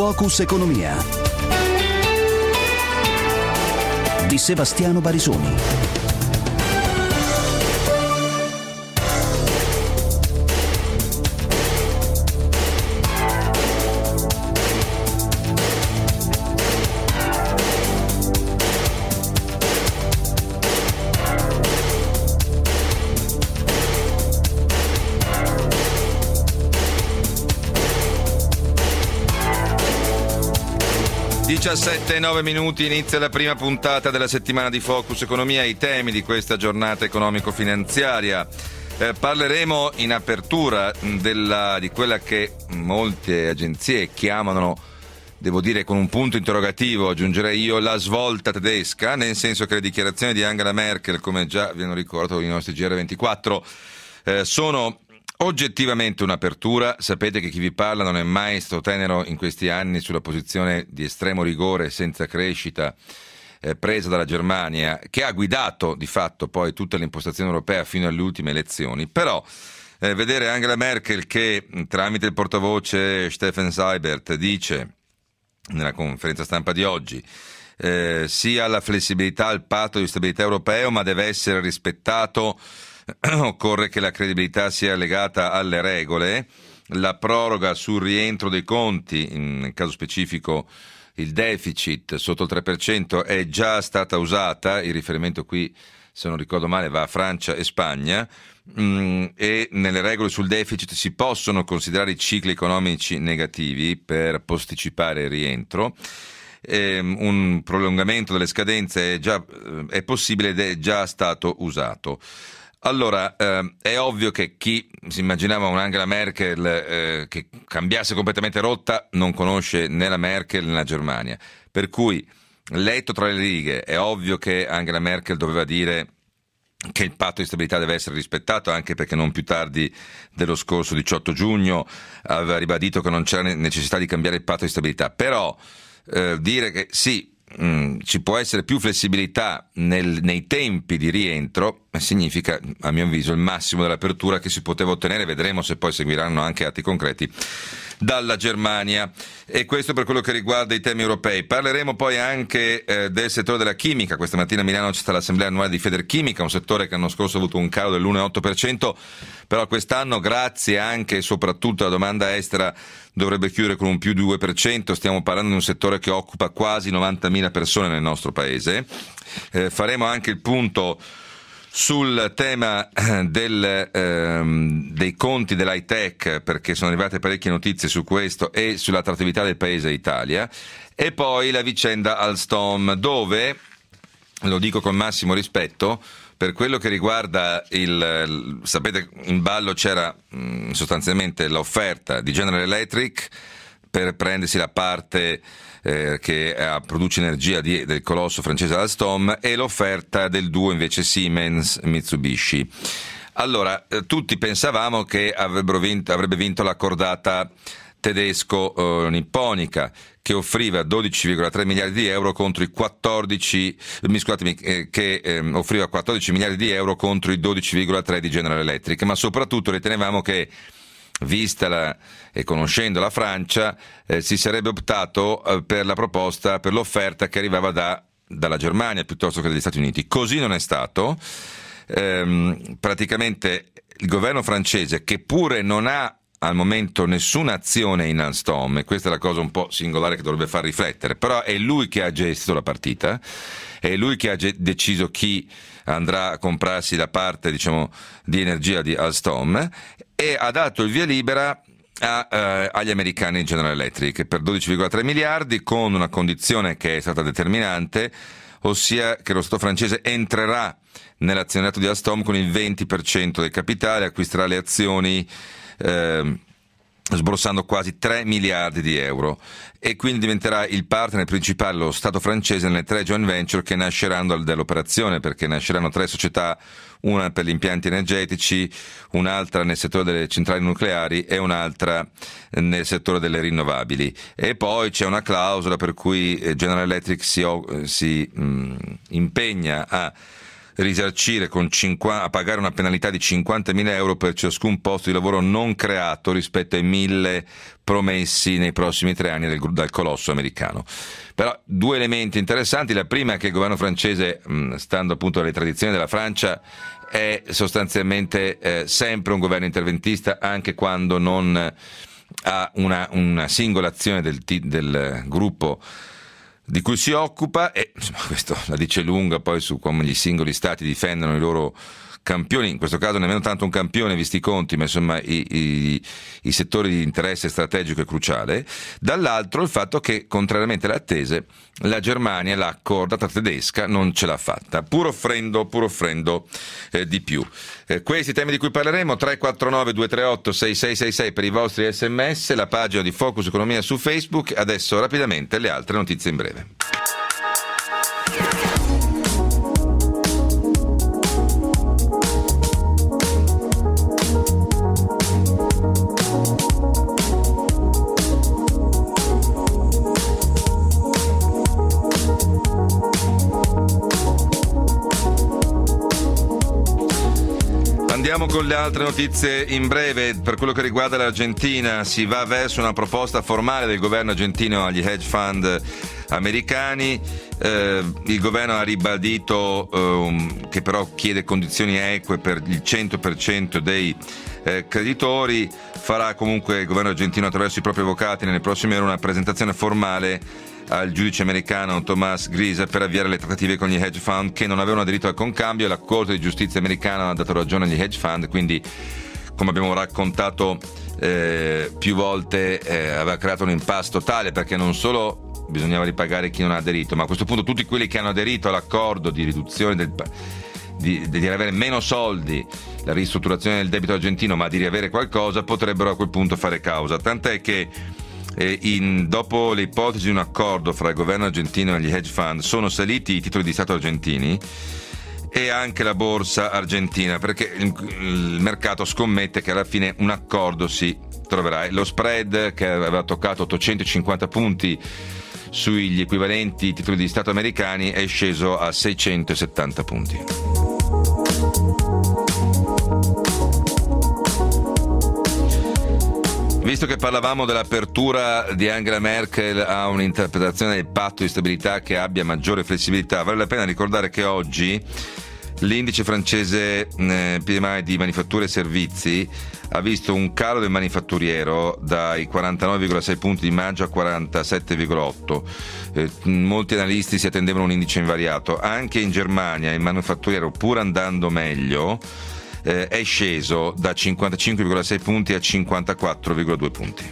Focus Economia di Sebastiano Barisoni. e 9 minuti, inizia la prima puntata della settimana di Focus Economia. I temi di questa giornata economico-finanziaria. Parleremo in apertura di quella che molte agenzie chiamano, devo dire con un punto interrogativo, aggiungerei io, la svolta tedesca, nel senso che le dichiarazioni di Angela Merkel, come già vi hanno ricordato i nostri GR24, sono oggettivamente un'apertura. Sapete che chi vi parla non è mai stato tenero in questi anni sulla posizione di estremo rigore senza crescita presa dalla Germania, che ha guidato di fatto poi tutta l'impostazione europea fino alle ultime elezioni. Però vedere Angela Merkel che tramite il portavoce Steffen Seibert dice nella conferenza stampa di oggi sia la flessibilità al patto di stabilità europeo, ma deve essere rispettato. Occorre che la credibilità sia legata alle regole. La proroga sul rientro dei conti, nel caso specifico il deficit sotto il 3%, è già stata usata. Il riferimento qui, se non ricordo male, va a Francia e Spagna, e nelle regole sul deficit si possono considerare i cicli economici negativi per posticipare il rientro. Un prolungamento delle scadenze è possibile ed è già stato usato. Allora, è ovvio che chi si immaginava un'Angela Merkel che cambiasse completamente rotta non conosce né la Merkel né la Germania. Per cui, letto tra le righe, è ovvio che Angela Merkel doveva dire che il patto di stabilità deve essere rispettato, anche perché non più tardi dello scorso 18 giugno aveva ribadito che non c'era necessità di cambiare il patto di stabilità. Però dire che sì, ci può essere più flessibilità nei tempi di rientro significa, a mio avviso, il massimo dell'apertura che si poteva ottenere. Vedremo se poi seguiranno anche atti concreti dalla Germania. E questo per quello che riguarda i temi europei. Parleremo poi anche del settore della chimica. Questa mattina a Milano c'è stata l'assemblea annuale di Federchimica, un settore che l'anno scorso ha avuto un calo dell'1,8%, però quest'anno, grazie anche e soprattutto alla domanda estera, dovrebbe chiudere con un più 2%. Stiamo parlando di un settore che occupa quasi 90.000 persone nel nostro paese. Faremo anche il punto sul tema dei conti dell'high tech, perché sono arrivate parecchie notizie su questo, e sull'attrattività del paese Italia. E poi la vicenda Alstom, dove, lo dico con massimo rispetto, per quello che riguarda sapete, in ballo c'era sostanzialmente l'offerta di General Electric per prendersi la parte che produce energia del colosso francese Alstom, e l'offerta del duo invece Siemens-Mitsubishi. Allora, tutti pensavamo che avrebbe vinto la cordata tedesco-nipponica, che offriva 12,3 miliardi di euro contro i 14, offriva 14 miliardi di euro contro i 12,3 di General Electric, ma soprattutto ritenevamo che, vista e conoscendo la Francia, si sarebbe optato per la proposta, per l'offerta che arrivava dalla Germania piuttosto che dagli Stati Uniti. Così non è stato. Praticamente il governo francese, che pure non ha al momento nessuna azione in Alstom, e questa è la cosa un po' singolare che dovrebbe far riflettere, però è lui che ha gestito la partita, è lui che ha deciso chi andrà a comprarsi la parte, diciamo, di energia di Alstom, e ha dato il via libera agli americani di General Electric per 12,3 miliardi, con una condizione che è stata determinante, ossia che lo Stato francese entrerà nell'azionariato di Alstom con il 20% del capitale, acquisterà le azioni sborsando quasi 3 miliardi di euro, e quindi diventerà il partner principale, lo Stato francese, nelle 3 joint venture che nasceranno dall'operazione, perché nasceranno 3 società, una per gli impianti energetici, un'altra nel settore delle centrali nucleari e un'altra nel settore delle rinnovabili. E poi c'è una clausola per cui General Electric si impegna a risarcire a pagare una penalità di 50.000 euro per ciascun posto di lavoro non creato rispetto ai 1.000 promessi nei prossimi 3 anni dal colosso americano. Però due elementi interessanti: la prima è che il governo francese, stando appunto alle tradizioni della Francia, è sostanzialmente sempre un governo interventista, anche quando non ha una singola azione del gruppo di cui si occupa, e insomma, questo la dice lunga poi su come gli singoli stati difendono i loro campioni, in questo caso nemmeno tanto un campione visti i conti, ma insomma i settori di interesse strategico e cruciale. Dall'altro il fatto che, contrariamente alle attese, la Germania, la cordata tedesca, non ce l'ha fatta, pur offrendo di più. Questi temi di cui parleremo: 349-238-6666 per i vostri sms, la pagina di Focus Economia su Facebook. Adesso rapidamente le altre notizie in breve. Andiamo con le altre notizie in breve. Per quello che riguarda l'Argentina, si va verso una proposta formale del governo argentino agli hedge fund americani. Il governo ha ribadito che però chiede condizioni eque per il 100% dei creditori. Farà comunque il governo argentino, attraverso i propri avvocati, nelle prossime ore una presentazione formale al giudice americano Tomás Grisa per avviare le trattative con gli hedge fund che non avevano aderito al concambio, e la Corte di Giustizia americana ha dato ragione agli hedge fund. Quindi, come abbiamo raccontato più volte, aveva creato un impasse totale, perché non solo bisognava ripagare chi non ha aderito, ma a questo punto tutti quelli che hanno aderito all'accordo di riduzione di avere meno soldi, la ristrutturazione del debito argentino, ma di riavere qualcosa, potrebbero a quel punto fare causa. Tant'è che dopo le ipotesi di un accordo fra il governo argentino e gli hedge fund, sono saliti i titoli di Stato argentini e anche la borsa argentina, perché il mercato scommette che alla fine un accordo si troverà. Lo spread, che aveva toccato 850 punti sugli equivalenti titoli di Stato americani, è sceso a 670 punti. Visto che parlavamo dell'apertura di Angela Merkel a un'interpretazione del patto di stabilità che abbia maggiore flessibilità, vale la pena ricordare che oggi l'indice francese PMI di manifatture e servizi ha visto un calo del manifatturiero dai 49,6 punti di maggio a 47,8. Molti analisti si attendevano un indice invariato. Anche in Germania il manifatturiero, pur andando meglio, è sceso da 55,6 punti a 54,2 punti.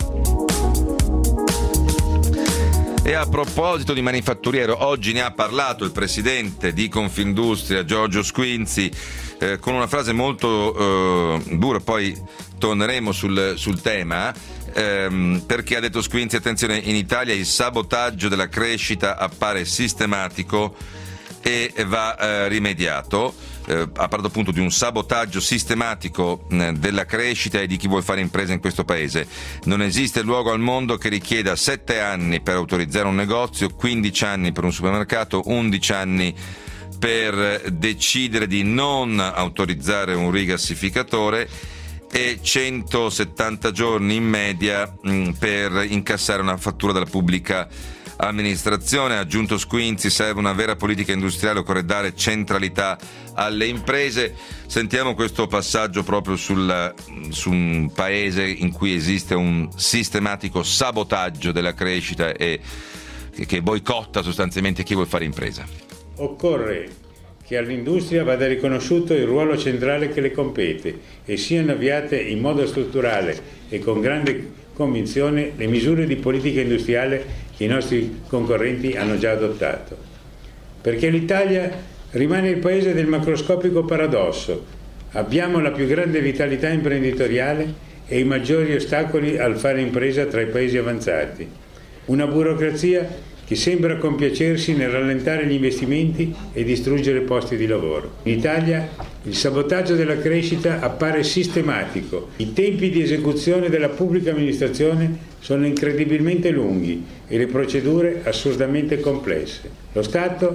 E a proposito di manifatturiero, oggi ne ha parlato il presidente di Confindustria, Giorgio Squinzi, con una frase molto dura. Poi torneremo sul tema, perché ha detto Squinzi: attenzione, in Italia il sabotaggio della crescita appare sistematico e va rimediato. Ha parlato appunto di un sabotaggio sistematico della crescita e di chi vuol fare impresa in questo paese. Non esiste luogo al mondo che richieda 7 anni per autorizzare un negozio, 15 anni per un supermercato, 11 anni per decidere di non autorizzare un rigassificatore e 170 giorni in media per incassare una fattura dalla pubblica amministrazione. Ha aggiunto Squinzi: serve una vera politica industriale, occorre dare centralità alle imprese. Sentiamo questo passaggio proprio su un paese in cui esiste un sistematico sabotaggio della crescita e che boicotta sostanzialmente chi vuol fare impresa. Occorre che all'industria vada riconosciuto il ruolo centrale che le compete e siano avviate in modo strutturale e con grande convinzione le misure di politica industriale che i nostri concorrenti hanno già adottato. Perché l'Italia rimane il paese del macroscopico paradosso. Abbiamo la più grande vitalità imprenditoriale e i maggiori ostacoli al fare impresa tra i paesi avanzati. Una burocrazia che sembra compiacersi nel rallentare gli investimenti e distruggere posti di lavoro. In Italia il sabotaggio della crescita appare sistematico. I tempi di esecuzione della pubblica amministrazione sono incredibilmente lunghi e le procedure assurdamente complesse. Lo Stato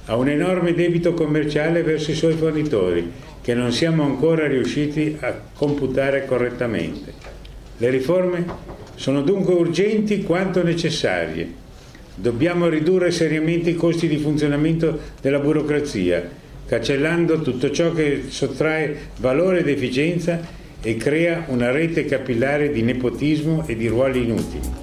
ha un enorme debito commerciale verso i suoi fornitori che non siamo ancora riusciti a computare correttamente. Le riforme sono dunque urgenti quanto necessarie. Dobbiamo ridurre seriamente i costi di funzionamento della burocrazia, cancellando tutto ciò che sottrae valore ed efficienza e crea una rete capillare di nepotismo e di ruoli inutili.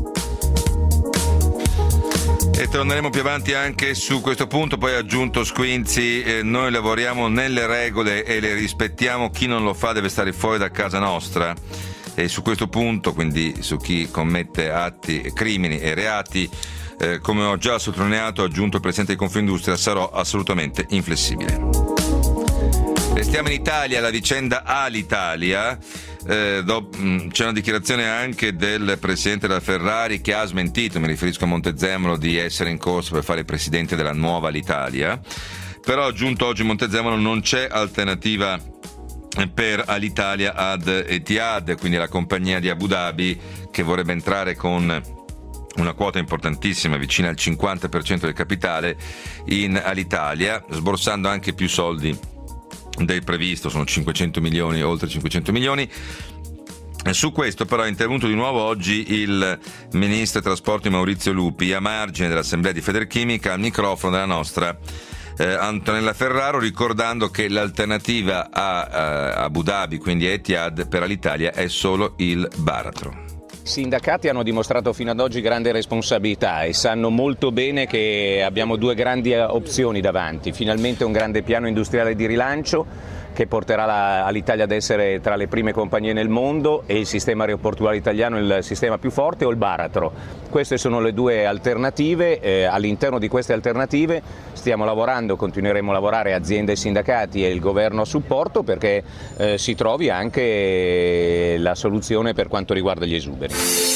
E torneremo più avanti anche su questo punto. Poi ha aggiunto Squinzi, noi lavoriamo nelle regole e le rispettiamo, chi non lo fa deve stare fuori da casa nostra. E su questo punto, quindi su chi commette atti, crimini e reati, come ho già sottolineato, ha aggiunto il Presidente di Confindustria, sarò assolutamente inflessibile. Restiamo in Italia, la vicenda Alitalia. C'è una dichiarazione anche del Presidente della Ferrari che ha smentito, mi riferisco a Montezemolo, di essere in corso per fare il Presidente della nuova Alitalia. Però ha aggiunto oggi Montezemolo non c'è alternativa per Alitalia ad Etihad, quindi la compagnia di Abu Dhabi che vorrebbe entrare con una quota importantissima, vicina al 50% del capitale in Alitalia, sborsando anche più soldi del previsto, sono 500 milioni, oltre 500 milioni. Su questo però è intervenuto di nuovo oggi il Ministro dei Trasporti Maurizio Lupi a margine dell'Assemblea di Federchimica al microfono della nostra Antonella Ferraro, ricordando che l'alternativa a Abu Dhabi, quindi a Etihad, per Alitalia è solo il baratro. I sindacati hanno dimostrato fino ad oggi grande responsabilità e sanno molto bene che abbiamo due grandi opzioni davanti. Finalmente un grande piano industriale di rilancio che porterà l'Italia ad essere tra le prime compagnie nel mondo, e il sistema aeroportuale italiano il sistema più forte, o il baratro. Queste sono le due alternative. All'interno di queste alternative stiamo lavorando, continueremo a lavorare, aziende e sindacati e il governo a supporto, perché si trovi anche la soluzione per quanto riguarda gli esuberi.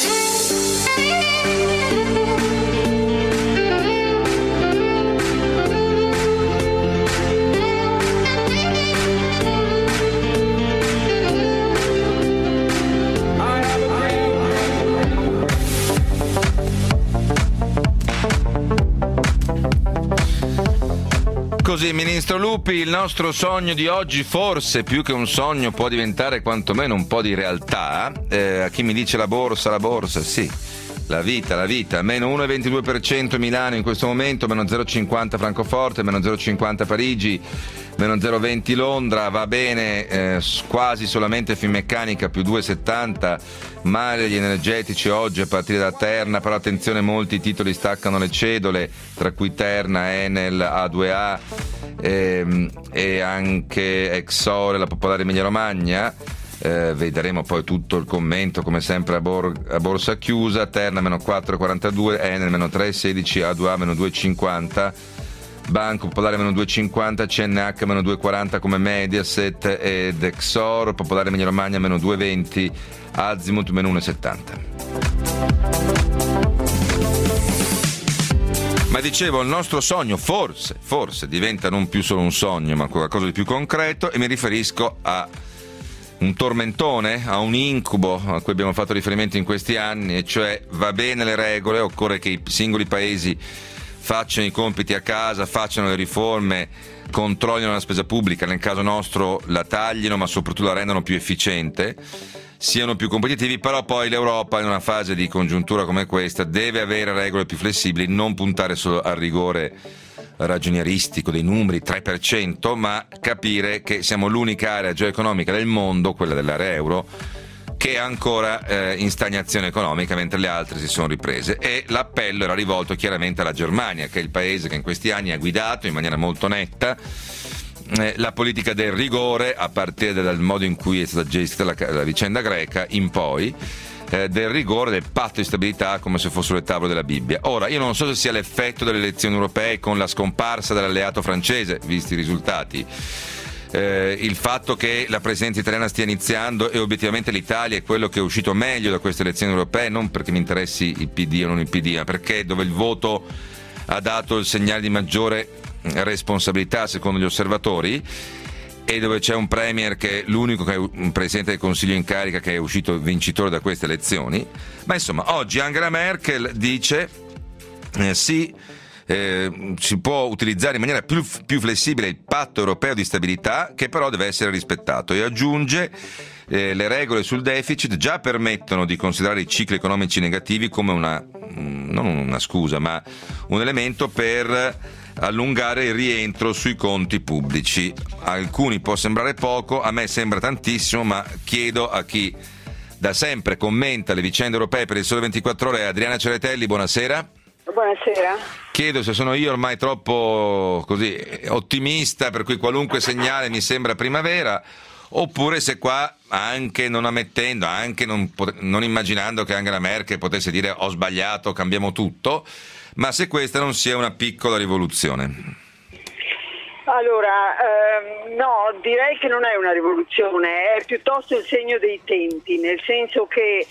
Così, Ministro Lupi, il nostro sogno di oggi, forse più che un sogno, può diventare quantomeno un po' di realtà. A chi mi dice la borsa, sì, la vita, meno 1,22% Milano in questo momento, meno 0,50 Francoforte, meno 0,50 Parigi, meno 0,20 Londra, va bene quasi solamente Finmeccanica più 2,70, male gli energetici oggi a partire da Terna, però attenzione, molti titoli staccano le cedole, tra cui Terna, Enel, A2A e anche Exor e la Popolare Emilia Romagna. Vedremo poi tutto il commento come sempre a borsa chiusa. Terna meno 4,42, Enel meno 3,16, A2A meno 2,50, Banco Popolare meno 2,50, CNH meno 2,40 come Mediaset ed Exor, Popolare Emilia Romagna meno 2,20, Azimut meno 1,70. Ma dicevo, il nostro sogno forse diventa non più solo un sogno ma qualcosa di più concreto, e mi riferisco a un tormentone, a un incubo a cui abbiamo fatto riferimento in questi anni, e cioè va bene le regole, occorre che i singoli paesi facciano i compiti a casa, facciano le riforme, controllino la spesa pubblica, nel caso nostro la taglino ma soprattutto la rendano più efficiente, siano più competitivi, però poi l'Europa in una fase di congiuntura come questa deve avere regole più flessibili, non puntare solo al rigore ragionieristico dei numeri 3%, ma capire che siamo l'unica area geoeconomica del mondo, quella dell'area euro, che è ancora in stagnazione economica, mentre le altre si sono riprese. E l'appello era rivolto chiaramente alla Germania, che è il paese che in questi anni ha guidato in maniera molto netta la politica del rigore, a partire dal modo in cui è stata gestita la vicenda greca in poi, del rigore, del patto di stabilità, come se fossero le tavole della Bibbia. Ora, io non so se sia l'effetto delle elezioni europee con la scomparsa dell'alleato francese, visti i risultati, il fatto che la presidenza italiana stia iniziando, e obiettivamente l'Italia è quello che è uscito meglio da queste elezioni europee, non perché mi interessi il PD o non il PD, ma perché dove il voto ha dato il segnale di maggiore responsabilità secondo gli osservatori, e dove c'è un premier che è l'unico, che è un presidente del Consiglio in carica, che è uscito vincitore da queste elezioni. Ma insomma, oggi Angela Merkel dice sì, si può utilizzare in maniera più flessibile il patto europeo di stabilità, che però deve essere rispettato, e aggiunge le regole sul deficit già permettono di considerare i cicli economici negativi come non una scusa, ma un elemento per allungare il rientro sui conti pubblici. A alcuni può sembrare poco, a me sembra tantissimo, ma chiedo a chi da sempre commenta le vicende europee per il Sole 24 Ore, Adriana Ceretelli, buonasera. Buonasera. Chiedo se sono io ormai troppo così ottimista, per cui qualunque segnale mi sembra primavera, oppure se qua, anche non ammettendo, anche non immaginando che Angela Merkel potesse dire ho sbagliato, cambiamo tutto, ma se questa non sia una piccola rivoluzione. Allora, no, direi che non è una rivoluzione, è piuttosto il segno dei tempi, nel senso che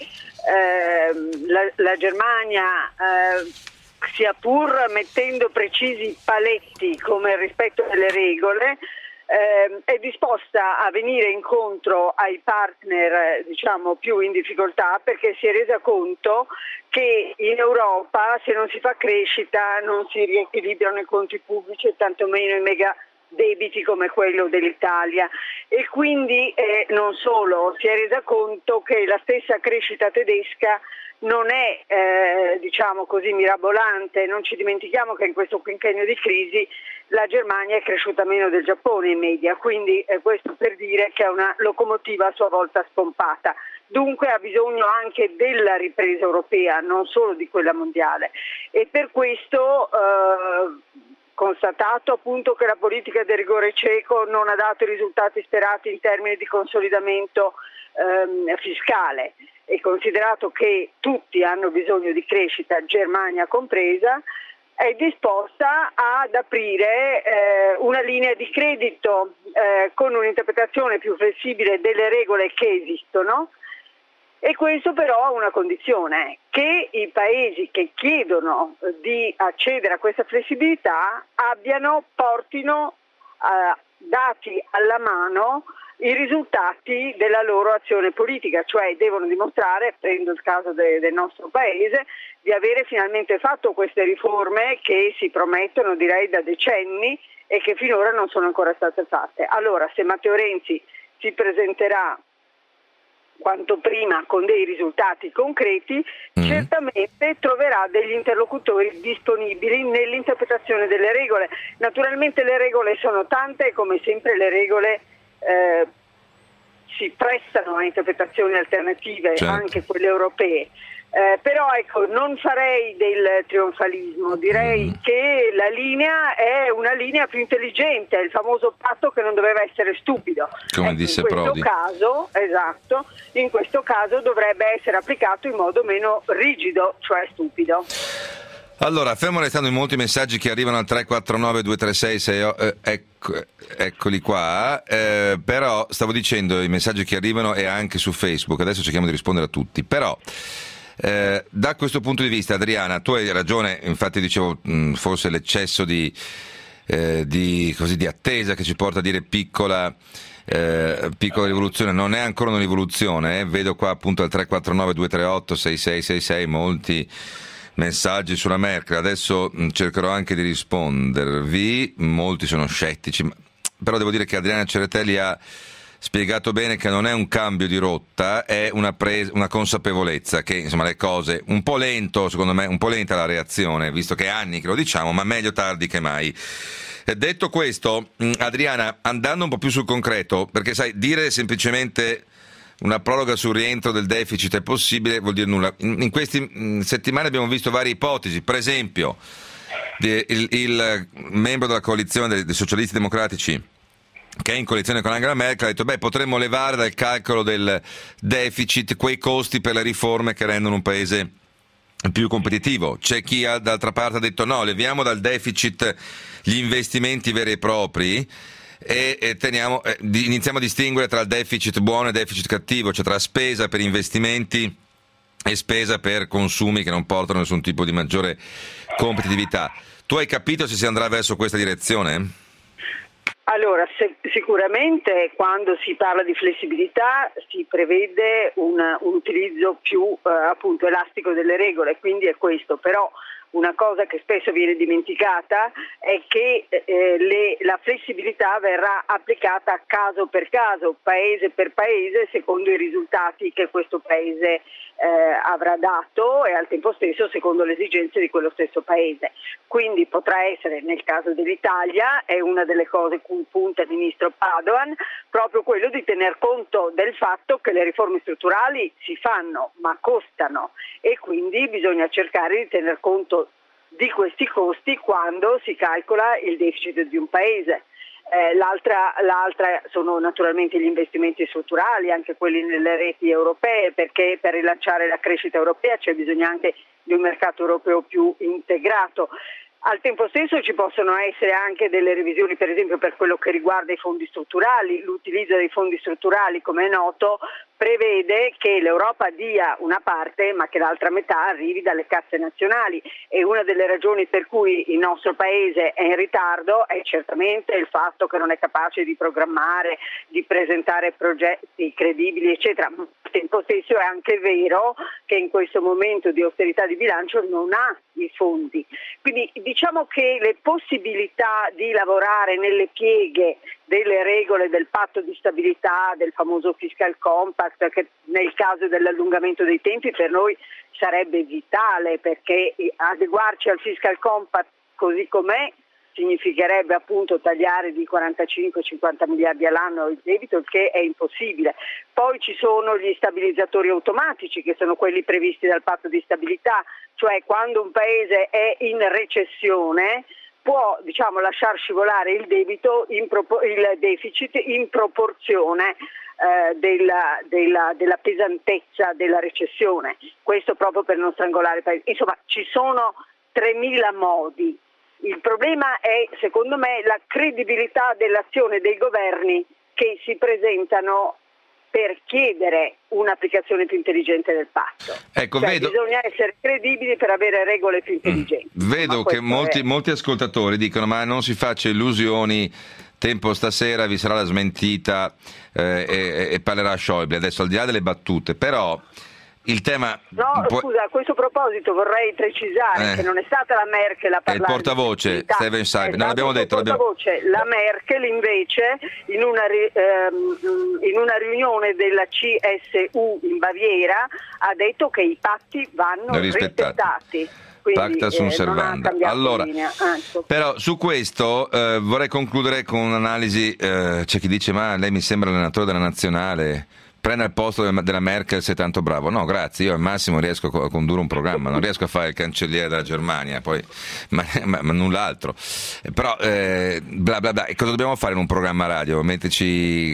la Germania, sia pur mettendo precisi paletti come il rispetto delle regole, è disposta a venire incontro ai partner, diciamo, più in difficoltà, perché si è resa conto che in Europa, se non si fa crescita, non si riequilibrano i conti pubblici e tantomeno i mega debiti come quello dell'Italia, e quindi non solo, si è resa conto che la stessa crescita tedesca non è diciamo così mirabolante. Non ci dimentichiamo che in questo quinquennio di crisi la Germania è cresciuta meno del Giappone in media, quindi questo per dire che è una locomotiva a sua volta spompata. Dunque ha bisogno anche della ripresa europea, non solo di quella mondiale, e per questo constatato appunto che la politica del rigore cieco non ha dato i risultati sperati in termini di consolidamento fiscale, e considerato che tutti hanno bisogno di crescita, Germania compresa, è disposta ad aprire una linea di credito con un'interpretazione più flessibile delle regole che esistono, e questo però ha una condizione: che i paesi che chiedono di accedere a questa flessibilità portino dati alla mano i risultati della loro azione politica, cioè devono dimostrare, prendo il caso del nostro paese, di avere finalmente fatto queste riforme che si promettono, direi, da decenni e che finora non sono ancora state fatte. Allora, se Matteo Renzi si presenterà quanto prima con dei risultati concreti, certamente troverà degli interlocutori disponibili nell'interpretazione delle regole. Naturalmente le regole sono tante e come sempre le regole si prestano a interpretazioni alternative, certo, anche quelle europee. Però ecco, non farei del trionfalismo, direi che la linea è una linea più intelligente, è il famoso patto che non doveva essere stupido. Come disse Prodi. Esatto, in questo caso dovrebbe essere applicato in modo meno rigido, cioè stupido. Allora, fermo restando in molti messaggi che arrivano al 349 236 eccoli qua, però stavo dicendo i messaggi che arrivano e anche su Facebook, adesso cerchiamo di rispondere a tutti, però da questo punto di vista, Adriana, tu hai ragione, infatti dicevo forse l'eccesso di attesa che ci porta a dire piccola rivoluzione, non è ancora una rivoluzione, vedo qua appunto al 349 238 6666 molti messaggi sulla Merkel, adesso cercherò anche di rispondervi, molti sono scettici, però devo dire che Adriana Ceretelli ha spiegato bene che non è un cambio di rotta, è una consapevolezza che insomma le cose, un po' lento secondo me, un po' lenta la reazione, visto che è anni che lo diciamo, ma meglio tardi che mai. Detto questo, Adriana, andando un po' più sul concreto, perché sai, dire semplicemente una proroga sul rientro del deficit è possibile vuol dire nulla. In queste settimane abbiamo visto varie ipotesi, per esempio il membro della coalizione dei socialisti democratici che è in coalizione con Angela Merkel ha detto potremmo levare dal calcolo del deficit quei costi per le riforme che rendono un paese più competitivo. C'è chi d'altra parte ha detto no, leviamo dal deficit gli investimenti veri e propri e iniziamo a distinguere tra il deficit buono e il deficit cattivo, cioè tra spesa per investimenti e spesa per consumi che non portano nessun tipo di maggiore competitività. Tu hai capito se si andrà verso questa direzione? Allora, sicuramente quando si parla di flessibilità si prevede un utilizzo più appunto elastico delle regole, quindi è questo, però una cosa che spesso viene dimenticata è che la flessibilità verrà applicata caso per caso, paese per paese, secondo i risultati che questo paese avrà dato e al tempo stesso secondo le esigenze di quello stesso paese. Quindi potrà essere, nel caso dell'Italia, è una delle cose cui punta il ministro Padoan, proprio quello di tener conto del fatto che le riforme strutturali si fanno ma costano e quindi bisogna cercare di tener conto di questi costi quando si calcola il deficit di un paese. L'altra sono naturalmente gli investimenti strutturali, anche quelli nelle reti europee, perché per rilanciare la crescita europea c'è bisogno anche di un mercato europeo più integrato. Al tempo stesso ci possono essere anche delle revisioni, per esempio per quello che riguarda i fondi strutturali. L'utilizzo dei fondi strutturali, come è noto, prevede che l'Europa dia una parte ma che l'altra metà arrivi dalle casse nazionali, e una delle ragioni per cui il nostro paese è in ritardo è certamente il fatto che non è capace di programmare, di presentare progetti credibili eccetera, ma al tempo stesso è anche vero che in questo momento di austerità di bilancio non ha i fondi. Quindi diciamo che le possibilità di lavorare nelle pieghe delle regole del patto di stabilità, del famoso fiscal compact, che nel caso dell'allungamento dei tempi per noi sarebbe vitale, perché adeguarci al fiscal compact così com'è significherebbe appunto tagliare di 45-50 miliardi all'anno il debito, il che è impossibile. Poi ci sono gli stabilizzatori automatici, che sono quelli previsti dal patto di stabilità, cioè quando un paese è in recessione può lasciar scivolare il debito, il deficit in proporzione della pesantezza della recessione, questo proprio per non strangolare il paese. Insomma, ci sono 3.000 modi. Il problema è, secondo me, la credibilità dell'azione dei governi che si presentano per chiedere un'applicazione più intelligente del patto. Ecco, bisogna essere credibili per avere regole più intelligenti. Vedo che molti ascoltatori dicono: ma non si faccia illusioni, tempo stasera vi sarà la smentita e parlerà Schäuble. Adesso, al di là delle battute, però il tema... Scusa, a questo proposito vorrei precisare che non è stata la Merkel a parlare. È il portavoce, Steven Seibert, non l'abbiamo detto. La Merkel invece in una riunione della CSU in Baviera ha detto che i patti vanno rispettati. Pacta sunt servanda. Allora, però su questo vorrei concludere con un'analisi. C'è chi dice: ma lei mi sembra allenatore della nazionale, prenda il posto della Merkel, sei tanto bravo. No, grazie, io al massimo riesco a condurre un programma, non riesco a fare il cancelliere della Germania, poi, ma null'altro. Però bla bla bla. E cosa dobbiamo fare in un programma radio? Metterci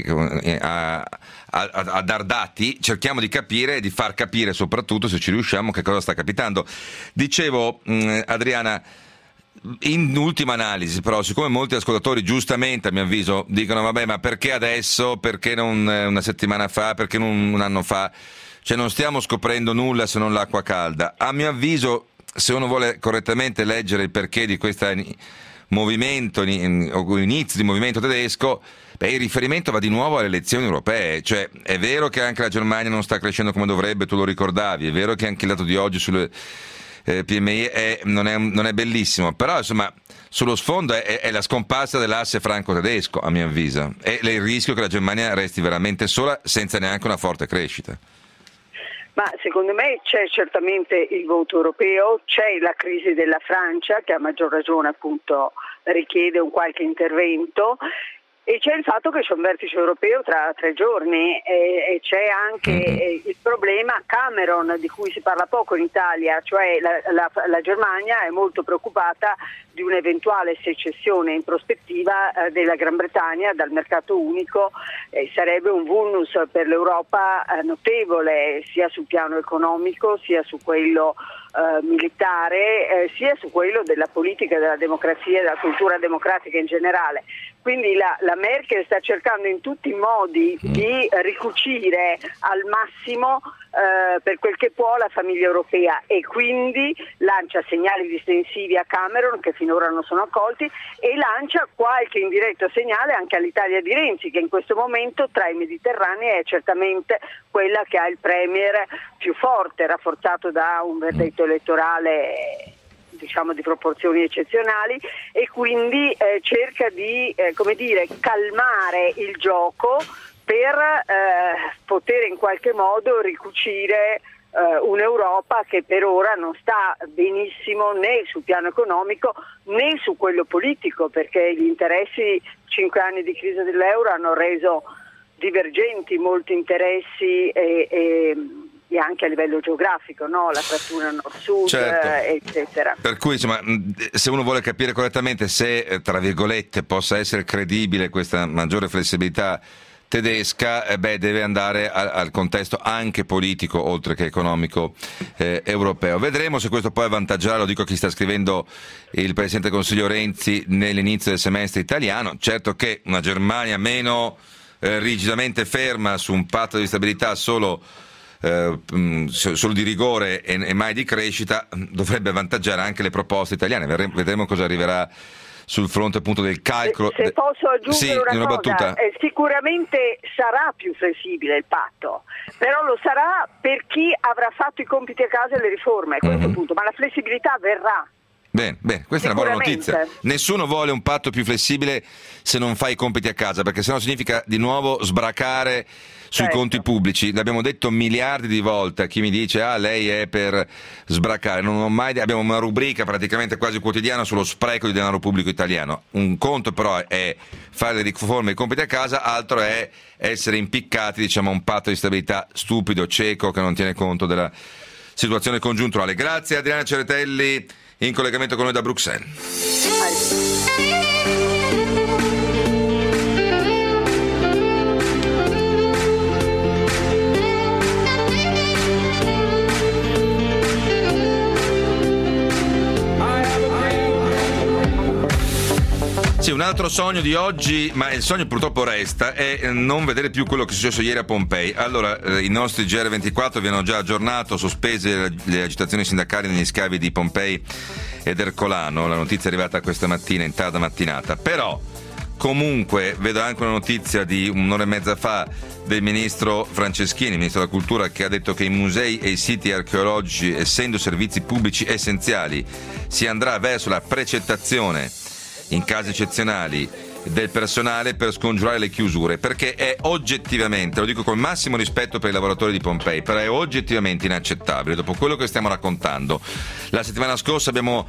a dar dati, cerchiamo di capire e di far capire, soprattutto se ci riusciamo, che cosa sta capitando. Dicevo, Adriana, in ultima analisi, però, siccome molti ascoltatori, giustamente a mio avviso, dicono: vabbè, ma perché adesso, perché non una settimana fa, perché non un anno fa? Cioè, non stiamo scoprendo nulla se non l'acqua calda. A mio avviso, se uno vuole correttamente leggere il perché di questo movimento o inizio di movimento tedesco, il riferimento va di nuovo alle elezioni europee. Cioè, è vero che anche la Germania non sta crescendo come dovrebbe, tu lo ricordavi, è vero che anche il dato di oggi sulle PMI non è bellissimo, però insomma sullo sfondo è la scomparsa dell'asse franco-tedesco, a mio avviso, e il rischio che la Germania resti veramente sola senza neanche una forte crescita. Ma secondo me c'è certamente il voto europeo, c'è la crisi della Francia che a maggior ragione appunto richiede un qualche intervento, e c'è il fatto che c'è un vertice europeo tra 3 giorni e c'è anche il problema Cameron, di cui si parla poco in Italia, cioè la Germania è molto preoccupata di un'eventuale secessione in prospettiva della Gran Bretagna dal mercato unico. Sarebbe un vulnus per l'Europa notevole, sia sul piano economico, sia su quello militare, sia su quello della politica, della democrazia e della cultura democratica in generale. Quindi la Merkel sta cercando in tutti i modi di ricucire al massimo per quel che può la famiglia europea, e quindi lancia segnali distensivi a Cameron che finora non sono accolti, e lancia qualche indiretto segnale anche all'Italia di Renzi, che in questo momento tra i mediterranei è certamente quella che ha il premier più forte, rafforzato da un verdetto elettorale diciamo di proporzioni eccezionali, e quindi cerca di calmare il gioco per poter in qualche modo ricucire un'Europa che per ora non sta benissimo né sul piano economico né su quello politico, perché gli interessi, 5 anni di crisi dell'euro hanno reso divergenti molti interessi e anche a livello geografico, no? La frattura nord-sud, certo, eccetera. Per cui insomma, se uno vuole capire correttamente se, tra virgolette, possa essere credibile questa maggiore flessibilità tedesca, deve andare al contesto anche politico oltre che economico europeo. Vedremo se questo poi avvantaggerà, lo dico a chi sta scrivendo, il Presidente del Consiglio Renzi nell'inizio del semestre italiano. Certo che una Germania meno rigidamente ferma su un patto di stabilità solo di rigore e mai di crescita dovrebbe avvantaggiare anche le proposte italiane. Vedremo cosa arriverà sul fronte appunto del calcolo. Se posso aggiungere una cosa, battuta. Sicuramente sarà più flessibile il patto, però lo sarà per chi avrà fatto i compiti a casa e le riforme, a questo punto, ma la flessibilità verrà. Bene, questa è una buona notizia. Nessuno vuole un patto più flessibile se non fa i compiti a casa, perché sennò significa di nuovo sbracare sui conti pubblici. L'abbiamo detto miliardi di volte a chi mi dice lei è per sbracare. Abbiamo una rubrica praticamente quasi quotidiana sullo spreco di denaro pubblico italiano. Un conto però è fare le riforme e i compiti a casa, altro è essere impiccati, diciamo, a un patto di stabilità stupido, cieco, che non tiene conto della situazione congiunturale. Grazie Adriana Ceretelli, in collegamento con noi da Bruxelles. Sì, un altro sogno di oggi, ma il sogno purtroppo resta, è non vedere più quello che è successo ieri a Pompei. Allora, i nostri GR24 vi hanno già aggiornato, sospese le agitazioni sindacali negli scavi di Pompei ed Ercolano. La notizia è arrivata questa mattina, in tarda mattinata. Però, comunque, vedo anche una notizia di un'ora e mezza fa del ministro Franceschini, ministro della Cultura, che ha detto che i musei e i siti archeologici, essendo servizi pubblici essenziali, si andrà verso la precettazione in casi eccezionali del personale per scongiurare le chiusure, perché è oggettivamente, lo dico con massimo rispetto per i lavoratori di Pompei, però è oggettivamente inaccettabile dopo quello che stiamo raccontando. La settimana scorsa abbiamo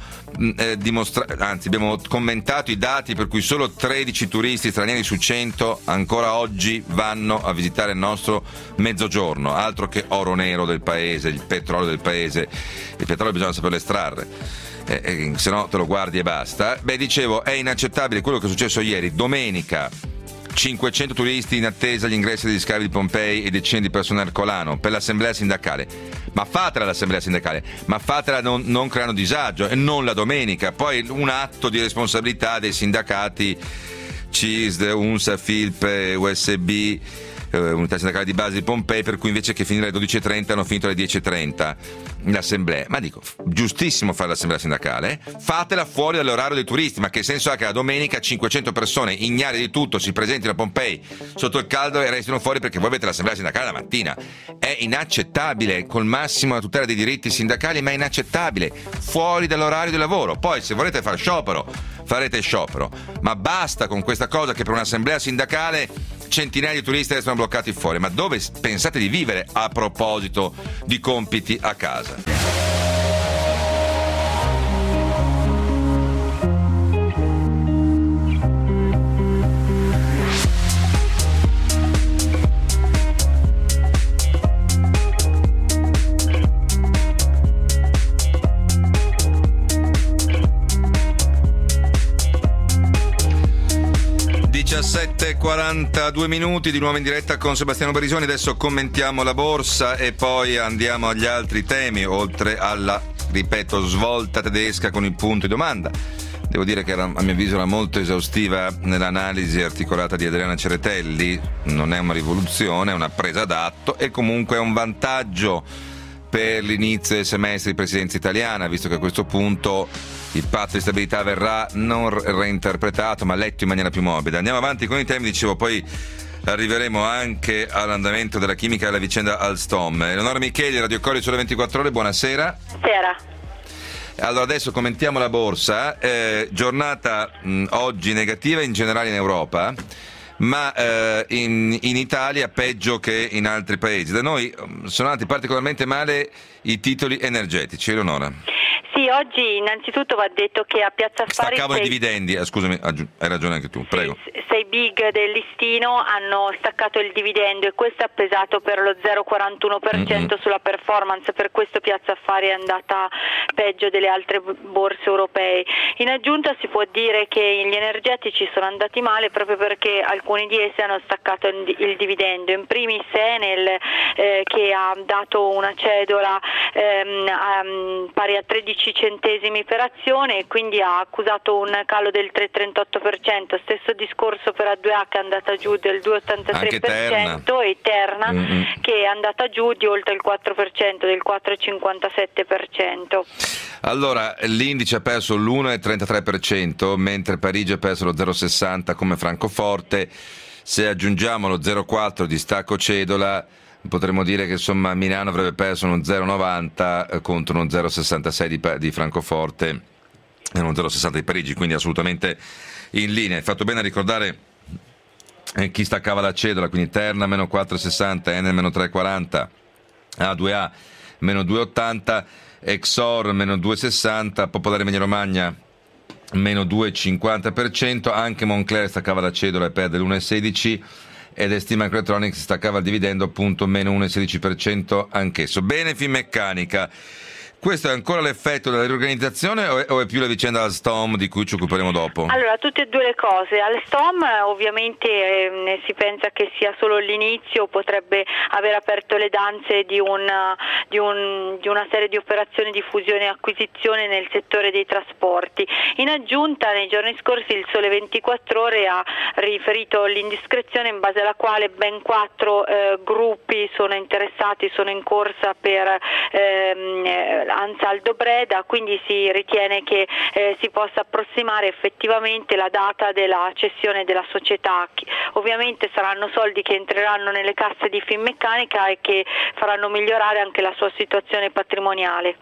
abbiamo commentato i dati per cui solo 13 turisti stranieri su 100 ancora oggi vanno a visitare il nostro mezzogiorno, altro che oro nero del paese, il petrolio del paese. Il petrolio bisogna saperlo estrarre. Se no te lo guardi e basta. Dicevo, è inaccettabile quello che è successo ieri, domenica. 500 turisti in attesa agli ingressi degli scavi di Pompei e decine di persone a Ercolano per l'assemblea sindacale. Ma fatela l'assemblea sindacale, ma fatela non creando disagio, e non la domenica. Poi un atto di responsabilità dei sindacati CISD, UNSA, FILP, USB, unità sindacale di base di Pompei, per cui invece che finire alle 12.30 hanno finito alle 10.30 l'assemblea. Ma dico, giustissimo fare l'assemblea sindacale, fatela fuori dall'orario dei turisti. Ma che senso ha che la domenica 500 persone ignare di tutto si presentino a Pompei sotto il caldo e restino fuori perché voi avete l'assemblea sindacale la mattina? È inaccettabile, col massimo la tutela dei diritti sindacali, ma è inaccettabile, fuori dall'orario di lavoro. Poi se volete fare sciopero, farete sciopero, ma basta con questa cosa che per un'assemblea sindacale centinaia di turisti restano bloccati fuori. Ma dove pensate di vivere a proposito di compiti a casa? 17:42 minuti, di nuovo in diretta con Sebastiano Barisoni. Adesso commentiamo la borsa e poi andiamo agli altri temi, oltre alla, ripeto, svolta tedesca con il punto di domanda. Devo dire che a mio avviso era molto esaustiva nell'analisi articolata di Adriana Ceretelli. Non è una rivoluzione, è una presa d'atto e comunque è un vantaggio per l'inizio del semestre di presidenza italiana, visto che a questo punto il patto di stabilità verrà non reinterpretato ma letto in maniera più morbida. Andiamo avanti con i temi, dicevo, poi arriveremo anche all'andamento della chimica e alla vicenda Alstom. Eleonora Micheli, Radio Cori, Sole 24 Ore, buonasera. Sera. Allora adesso commentiamo la borsa, giornata oggi negativa in generale in Europa, ma in Italia peggio che in altri paesi. Da noi sono andati particolarmente male i titoli energetici, Eleonora. Sì, oggi innanzitutto va detto che a Piazza Affari staccavano i dividendi, scusami, hai ragione anche tu, prego. 6 big del listino hanno staccato il dividendo e questo ha pesato per lo 0,41% sulla performance, per questo Piazza Affari è andata peggio delle altre borse europee. In aggiunta si può dire che gli energetici sono andati male proprio perché alcuni di essi hanno staccato il dividendo, in primis Enel che ha dato una cedola pari a 13 centesimi per azione e quindi ha accusato un calo del 3,38%, stesso discorso per A2A che è andata giù del 2,83% e Terna che è andata giù di oltre il 4%, del 4,57%. Allora, l'indice ha perso l'1,33%, mentre Parigi ha perso lo 0,60% come Francoforte. Se aggiungiamo lo 0,4% di stacco cedola, potremmo dire che insomma Milano avrebbe perso uno 0,90 contro uno 0,66 di Francoforte e uno 0,60 di Parigi, quindi assolutamente in linea. Hai fatto bene a ricordare chi staccava la cedola, quindi Terna meno 4,60, Enel meno 3,40, A2A meno 2,80, Exor meno 2,60, Popolare Emilia Romagna meno 2,50%, anche Moncler staccava la cedola e perde l'1,16%, ed Estima Electronics staccava il dividendo appunto meno 1,16% anch'esso. Bene, Finmeccanica, questo è ancora l'effetto della riorganizzazione o è più la vicenda Alstom di cui ci occuperemo dopo? Allora, tutte e due le cose. Alstom ovviamente si pensa che sia solo l'inizio, potrebbe aver aperto le danze di una serie di operazioni di fusione e acquisizione nel settore dei trasporti. In aggiunta, nei giorni scorsi il Sole 24 Ore ha riferito l'indiscrezione in base alla quale ben 4 gruppi sono interessati, sono in corsa per Ansaldo Breda, quindi si ritiene che si possa approssimare effettivamente la data della cessione della società. Ovviamente saranno soldi che entreranno nelle casse di Finmeccanica e che faranno migliorare anche la sua situazione patrimoniale.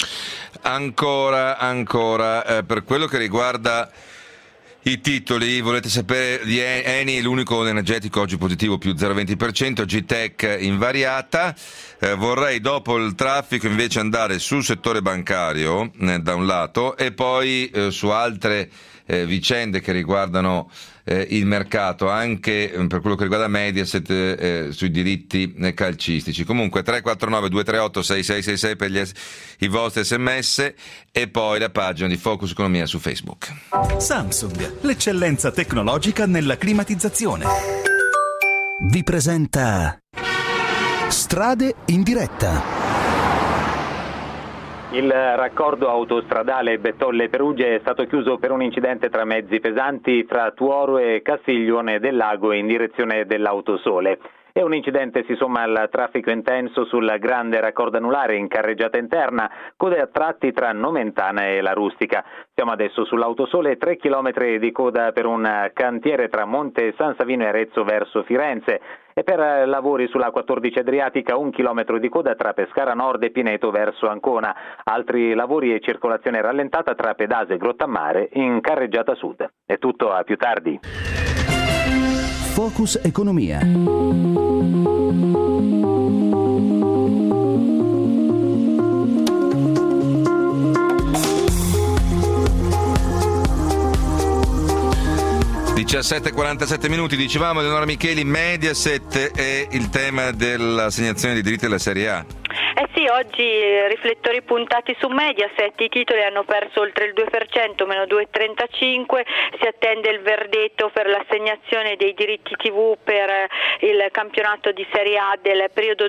Ancora, per quello che riguarda i titoli, volete sapere di Eni, l'unico energetico oggi positivo più 0,20%, Gtech invariata. Vorrei dopo il traffico invece andare sul settore bancario da un lato e poi su altre vicende che riguardano il mercato, anche per quello che riguarda Mediaset sui diritti calcistici. Comunque 349 238 6666 per i vostri sms e poi la pagina di Focus Economia su Facebook. Samsung, l'eccellenza tecnologica nella climatizzazione. Vi presenta Strade in diretta. Il raccordo autostradale Bettolle-Perugia è stato chiuso per un incidente tra mezzi pesanti fra Tuoro e Castiglione del Lago in direzione dell'Autosole. E un incidente si somma al traffico intenso sul grande raccordo anulare in carreggiata interna, code a tratti tra Nomentana e La Rustica. Siamo adesso sull'Autosole, 3 chilometri di coda per un cantiere tra Monte San Savino e Arezzo verso Firenze. E per lavori sulla 14 Adriatica 1 chilometro di coda tra Pescara Nord e Pineto verso Ancona. Altri lavori e circolazione rallentata tra Pedase e Grottammare in carreggiata sud. È tutto, a più tardi. Focus Economia. 17:47 minuti, dicevamo Eleonora Micheli, Mediaset e il tema dell'assegnazione dei diritti della Serie A. Sì, oggi riflettori puntati su Mediaset, i titoli hanno perso oltre il 2%, meno 2,35, si attende il verdetto per l'assegnazione dei diritti TV per il campionato di Serie A del periodo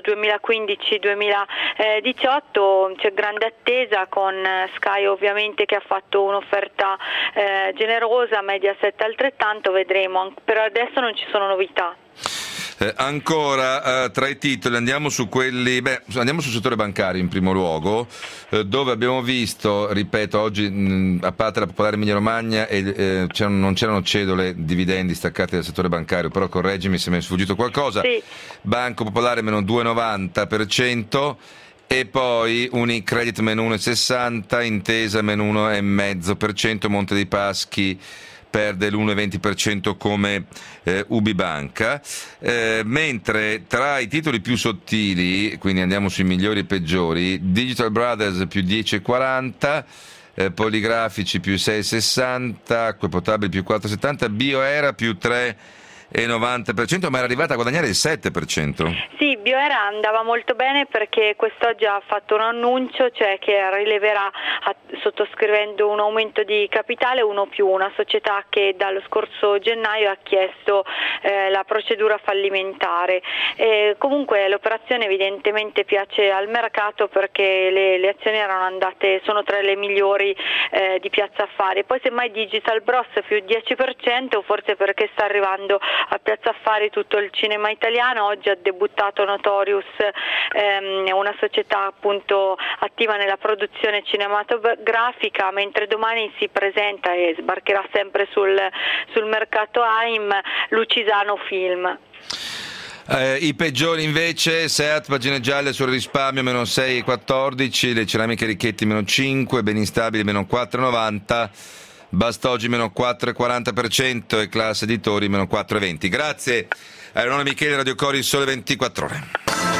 2015-2018, c'è grande attesa con Sky ovviamente che ha fatto un'offerta generosa, Mediaset altrettanto, vedremo, per adesso non ci sono novità. Ancora tra i titoli andiamo su quelli, andiamo sul settore bancario in primo luogo, dove abbiamo visto, ripeto, oggi a parte la Popolare Emilia Romagna non c'erano cedole, dividendi staccati dal settore bancario, però correggimi se mi è sfuggito qualcosa. Sì. Banco Popolare meno 2,90%, e poi Unicredit meno 1,60, Intesa meno 1,5%, Monte dei Paschi perde l'1,20% come UBI Banca, mentre tra i titoli più sottili, quindi andiamo sui migliori e peggiori, Digital Brothers più 10,40%, Poligrafici più 6,60%, Acque Potabili più 4,70%, Bioera più 3,90%, ma era arrivata a guadagnare il 7%. Sì, Bioera andava molto bene perché quest'oggi ha fatto un annuncio, cioè che rileverà sottoscrivendo un aumento di capitale 1+1, una società che dallo scorso gennaio ha chiesto la procedura fallimentare. Comunque l'operazione evidentemente piace al mercato perché le azioni sono tra le migliori di Piazza Affari. Poi semmai Digital Bros più 10%, forse perché sta arrivando a Piazza Affari tutto il cinema italiano. Oggi ha debuttato Notorious, una società appunto attiva nella produzione cinematografica, mentre domani si presenta e sbarcherà sempre sul mercato AIM Lucisano Film. I peggiori invece: Seat, pagine gialle sul risparmio meno 6,14, le ceramiche Ricchetti meno 5, Beni Stabili meno 4,90, Bastogi meno 4,40% e Class Editori meno 4,20. Grazie a Leonora Michele, Radio Cori, Sole 24 Ore.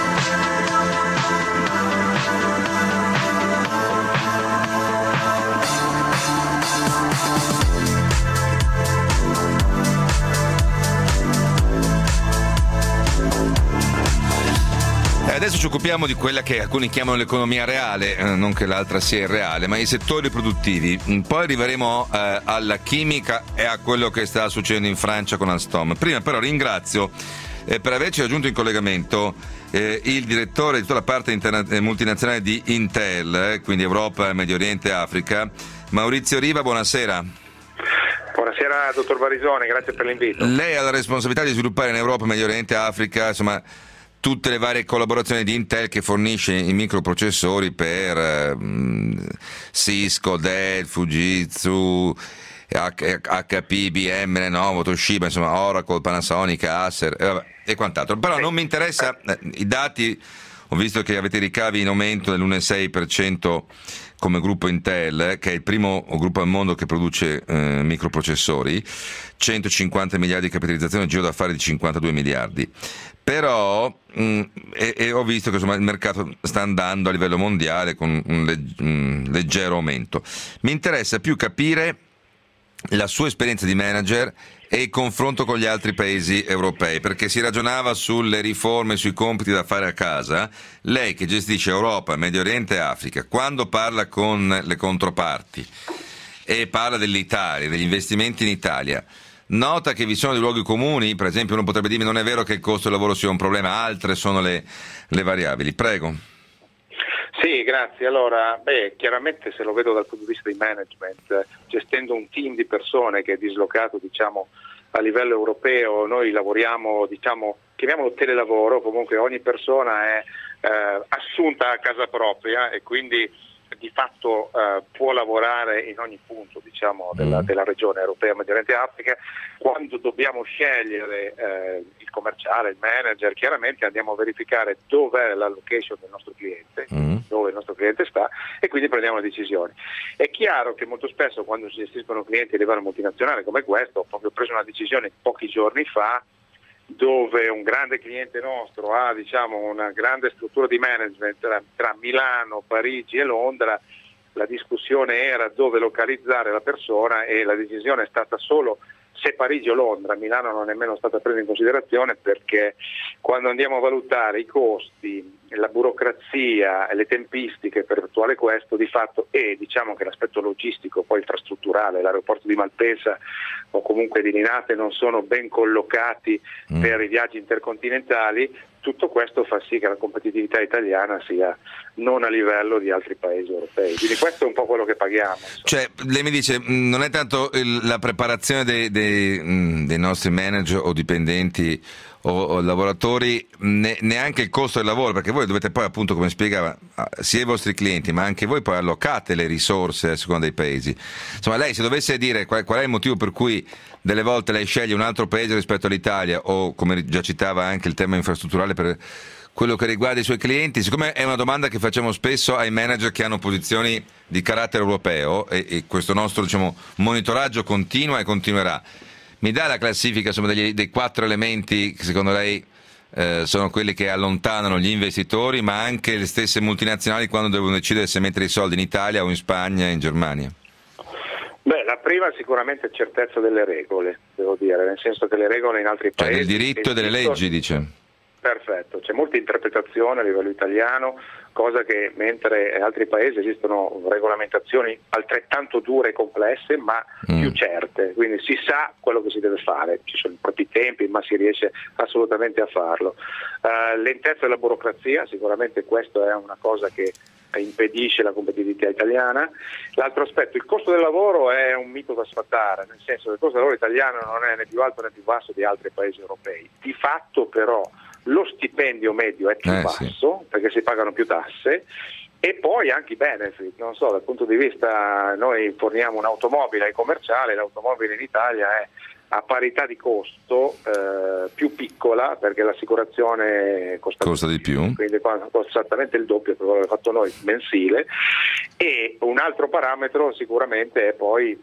Adesso ci occupiamo di quella che alcuni chiamano l'economia reale, non che l'altra sia irreale, ma i settori produttivi. Poi arriveremo alla chimica e a quello che sta succedendo in Francia con Alstom. Prima però ringrazio per averci raggiunto in collegamento il direttore di tutta la parte multinazionale di Intel, quindi Europa, Medio Oriente e Africa, Maurizio Riva. Buonasera. Buonasera dottor Barisone, grazie per l'invito. Lei ha la responsabilità di sviluppare in Europa, Medio Oriente e Africa, insomma, tutte le varie collaborazioni di Intel che fornisce i microprocessori per Cisco, Dell, Fujitsu, HP, IBM, Lenovo, Toshiba, insomma Oracle, Panasonic, Acer e quant'altro. Però non mi interessa i dati. Ho visto che avete ricavi in aumento dell'1,6% come gruppo Intel, che è il primo gruppo al mondo che produce microprocessori, 150 miliardi di capitalizzazione, giro d'affari di 52 miliardi. Però ho visto che insomma, il mercato sta andando a livello mondiale con un leggero aumento. Mi interessa più capire la sua esperienza di manager e il confronto con gli altri paesi europei, perché si ragionava sulle riforme, sui compiti da fare a casa. Lei che gestisce Europa, Medio Oriente e Africa, quando parla con le controparti e parla dell'Italia, degli investimenti in Italia, nota che vi sono dei luoghi comuni? Per esempio, uno potrebbe dirmi: non è vero che il costo del lavoro sia un problema, altre sono le variabili. Prego. Sì, grazie. Allora, chiaramente se lo vedo dal punto di vista di management, gestendo un team di persone che è dislocato, diciamo, a livello europeo, noi lavoriamo, diciamo, chiamiamolo telelavoro, comunque ogni persona è assunta a casa propria e quindi di fatto può lavorare in ogni punto, diciamo, della regione europea, Medio Oriente e Africa. Quando dobbiamo scegliere il commerciale, il manager, chiaramente andiamo a verificare dov'è la location del nostro cliente, dove il nostro cliente sta, e quindi prendiamo le decisioni. È chiaro che molto spesso quando si gestiscono clienti a livello multinazionale come questo, ho proprio preso una decisione pochi giorni fa, dove un grande cliente nostro ha, diciamo, una grande struttura di management tra Milano, Parigi e Londra. La discussione era dove localizzare la persona e la decisione è stata solo se Parigi o Londra. Milano non è nemmeno stata presa in considerazione, perché quando andiamo a valutare i costi, la burocrazia e le tempistiche per effettuare questo, di fatto, e diciamo che l'aspetto logistico, poi infrastrutturale, l'aeroporto di Malpensa o comunque di Linate non sono ben collocati per i viaggi intercontinentali. Tutto questo fa sì che la competitività italiana sia non a livello di altri paesi europei. Quindi questo è un po' quello che paghiamo. Insomma. Cioè, lei mi dice, non è tanto la preparazione dei nostri manager o dipendenti o lavoratori, neanche il costo del lavoro, perché voi dovete poi, appunto, come spiegava, sia i vostri clienti, ma anche voi poi allocate le risorse a seconda dei paesi. Insomma, lei se dovesse dire qual è il motivo per cui delle volte lei sceglie un altro paese rispetto all'Italia, o come già citava anche il tema infrastrutturale per quello che riguarda i suoi clienti, siccome è una domanda che facciamo spesso ai manager che hanno posizioni di carattere europeo e questo nostro monitoraggio continua e continuerà, mi dà la classifica dei 4 elementi che secondo lei sono quelli che allontanano gli investitori, ma anche le stesse multinazionali quando devono decidere se mettere i soldi in Italia o in Spagna e in Germania? Beh, la prima sicuramente è certezza delle regole, devo dire, nel senso che le regole in altri paesi... Cioè del diritto e delle leggi, dice. Perfetto, c'è molta interpretazione a livello italiano, cosa che mentre in altri paesi esistono regolamentazioni altrettanto dure e complesse ma più certe, quindi si sa quello che si deve fare, ci sono i propri tempi ma si riesce assolutamente a farlo. Lentezza della burocrazia, sicuramente questo è una cosa che impedisce la competitività italiana. L'altro aspetto, il costo del lavoro è un mito da sfatare, nel senso che il costo del lavoro italiano non è né più alto né più basso di altri paesi europei, di fatto però lo stipendio medio è più basso perché si pagano più tasse e poi anche i benefit, non so, dal punto di vista, noi forniamo un'automobile ai commerciali, l'automobile in Italia è a parità di costo più piccola perché l'assicurazione costa di più, quindi costa esattamente il doppio per quello che abbiamo fatto noi mensile. E un altro parametro sicuramente è poi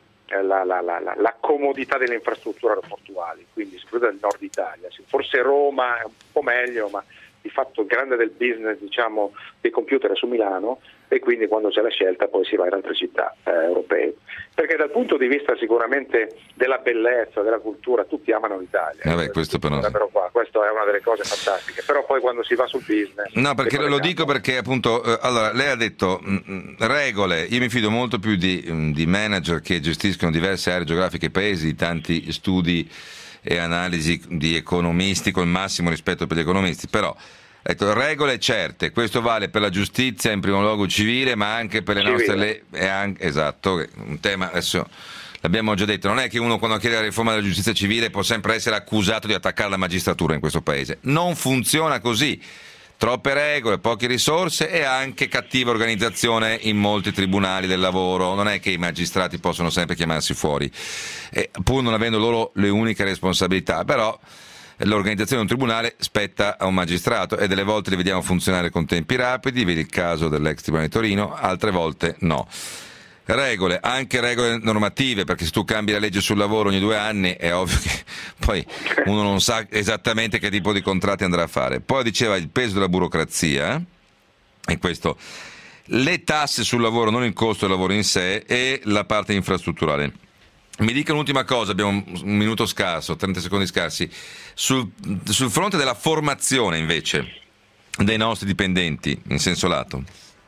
la comodità delle infrastrutture aeroportuali, quindi soprattutto del nord Italia. Forse Roma è un po' meglio, ma di fatto il grande del business, diciamo, dei computer è su Milano, e quindi quando c'è la scelta poi si va in altre città europee, perché dal punto di vista sicuramente della bellezza, della cultura, tutti amano l'Italia. Questo però questo è una delle cose fantastiche, però poi quando si va sul business... No, perché lo dico perché appunto, allora lei ha detto regole, io mi fido molto più di manager che gestiscono diverse aree geografiche e paesi, di tanti studi e analisi di economisti, col massimo rispetto per gli economisti, però regole certe, questo vale per la giustizia in primo luogo civile, ma anche per le nostre esatto, un tema, adesso l'abbiamo già detto, non è che uno quando chiede la riforma della giustizia civile può sempre essere accusato di attaccare la magistratura in questo paese, non funziona così, troppe regole, poche risorse e anche cattiva organizzazione in molti tribunali del lavoro, non è che i magistrati possono sempre chiamarsi fuori, pur non avendo loro le uniche responsabilità, però l'organizzazione di un tribunale spetta a un magistrato e delle volte li vediamo funzionare con tempi rapidi, vedi il caso dell'ex Tribunale di Torino, altre volte no. Regole, anche regole normative, perché se tu cambi la legge sul lavoro ogni 2 anni è ovvio che poi uno non sa esattamente che tipo di contratti andrà a fare. Poi diceva il peso della burocrazia, e questo, le tasse sul lavoro, non il costo del lavoro in sé, e la parte infrastrutturale. Mi dica un'ultima cosa, abbiamo un minuto scarso, 30 secondi scarsi, sul fronte della formazione invece dei nostri dipendenti in senso lato.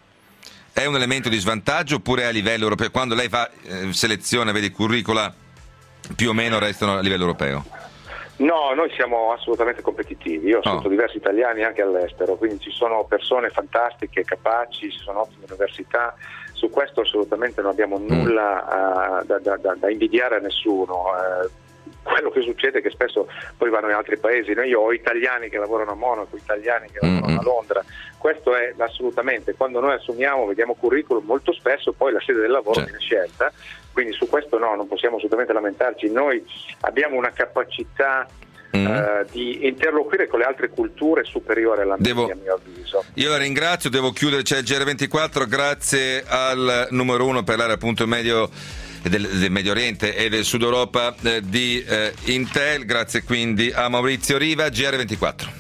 È un elemento di svantaggio oppure è a livello europeo? Quando lei fa selezione, vede i curricula, più o meno restano a livello europeo? No, noi siamo assolutamente competitivi, io ho sentito diversi italiani anche all'estero, quindi ci sono persone fantastiche, capaci, ci sono ottime università, su questo assolutamente non abbiamo nulla da invidiare a nessuno. Quello che succede è che spesso poi vanno in altri paesi, io ho italiani che lavorano a Monaco, italiani che lavorano a Londra, questo è assolutamente, quando noi assumiamo, vediamo curriculum, molto spesso poi la sede del lavoro viene scelta, quindi su questo no, non possiamo assolutamente lamentarci, noi abbiamo una capacità di interloquire con le altre culture superiore alla mia, a mio avviso. Io la ringrazio, devo chiudere, c'è il GR24, grazie al numero 1 per l'area appunto medio del Medio Oriente e del Sud Europa di Intel, grazie quindi a Maurizio Riva. GR24.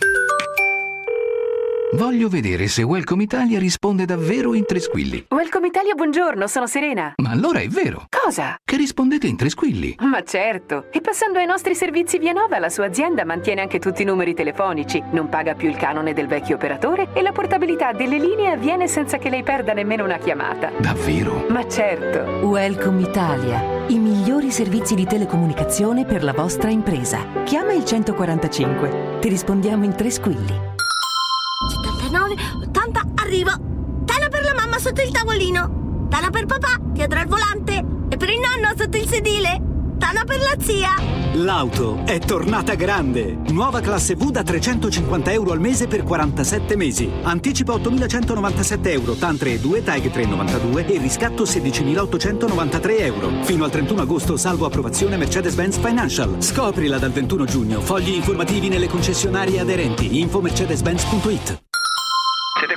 Voglio vedere se Welcome Italia risponde davvero in 3 squilli. Welcome Italia, buongiorno, sono Serena. Ma allora è vero. Cosa? Che rispondete in 3 squilli. Ma certo. E passando ai nostri servizi Via Nova, la sua azienda mantiene anche tutti i numeri telefonici, non paga più il canone del vecchio operatore e la portabilità delle linee avviene senza che lei perda nemmeno una chiamata. Davvero? Ma certo. Welcome Italia. I migliori servizi di telecomunicazione per la vostra impresa. Chiama il 145. Ti rispondiamo in 3 squilli. 79, 80, arrivo! Tana per la mamma sotto il tavolino! Tana per papà, dietro al volante! E per il nonno sotto il sedile! Tana per la zia! L'auto è tornata grande! Nuova classe V da €350 al mese per 47 mesi. Anticipa 8.197 euro, TAN 3.2, TAG 392 e riscatto €16.893. Fino al 31 agosto salvo approvazione Mercedes-Benz Financial. Scoprila dal 21 giugno. Fogli informativi nelle concessionarie aderenti. Info mercedes-benz.it.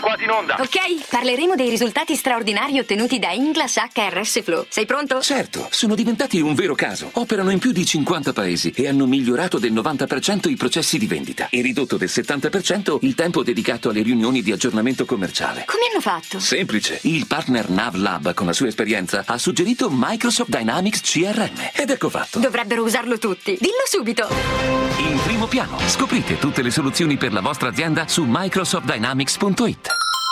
quasi in onda. Ok, parleremo dei risultati straordinari ottenuti da Inglas HRS Flow. Sei pronto? Certo, sono diventati un vero caso. Operano in più di 50 paesi e hanno migliorato del 90% i processi di vendita e ridotto del 70% il tempo dedicato alle riunioni di aggiornamento commerciale. Come hanno fatto? Semplice. Il partner NavLab, con la sua esperienza, ha suggerito Microsoft Dynamics CRM. Ed ecco fatto. Dovrebbero usarlo tutti. Dillo subito. In primo piano, scoprite tutte le soluzioni per la vostra azienda su microsoftdynamics.it.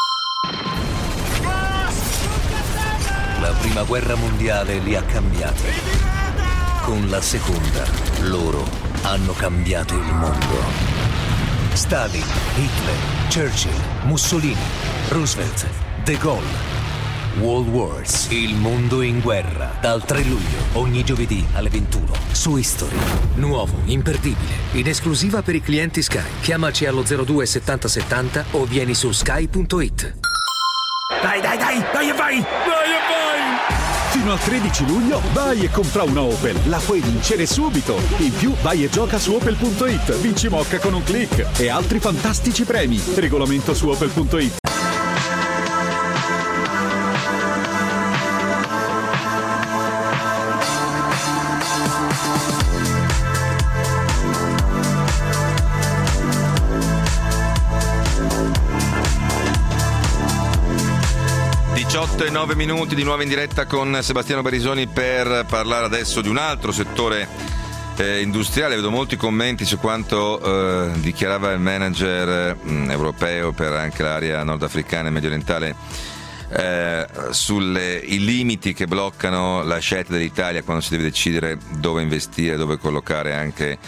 La prima guerra mondiale li ha cambiati. Con la seconda, loro hanno cambiato il mondo. Stalin, Hitler, Churchill, Mussolini, Roosevelt, De Gaulle. World Wars, il mondo in guerra. Dal 3 luglio, ogni giovedì alle 21, su History. Nuovo, imperdibile, in esclusiva per i clienti Sky. Chiamaci allo 02 70 70 o vieni su sky.it. Dai, vai! Fino al 13 luglio vai e compra una Opel, la puoi vincere subito. In più vai e gioca su opel.it, vinci Mocca con un click e altri fantastici premi. Regolamento su opel.it. E 9 minuti di nuovo in diretta con Sebastiano Barisoni per parlare adesso di un altro settore industriale. Vedo molti commenti su quanto dichiarava il manager europeo per anche l'area nordafricana e mediorientale sui limiti che bloccano la scelta dell'Italia quando si deve decidere dove investire, dove collocare anche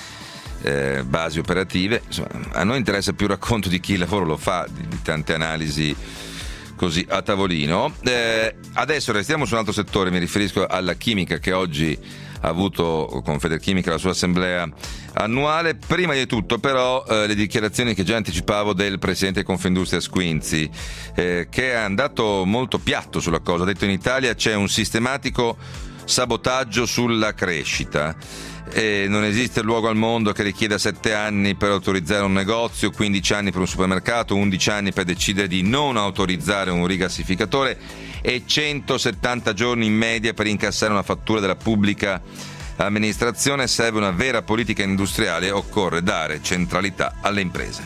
basi operative. Insomma, a noi interessa più il racconto di chi il lavoro lo fa, di tante analisi così a tavolino. Adesso restiamo su un altro settore, mi riferisco alla chimica, che oggi ha avuto con Federchimica la sua assemblea annuale. Prima di tutto però le dichiarazioni che già anticipavo del presidente di Confindustria Squinzi, che è andato molto piatto sulla cosa. Ha detto: in Italia c'è un sistematico sabotaggio sulla crescita. Non esiste luogo al mondo che richieda 7 anni per autorizzare un negozio, 15 anni per un supermercato, 11 anni per decidere di non autorizzare un rigassificatore e 170 giorni in media per incassare una fattura della pubblica amministrazione. Serve una vera politica industriale, occorre dare centralità alle imprese.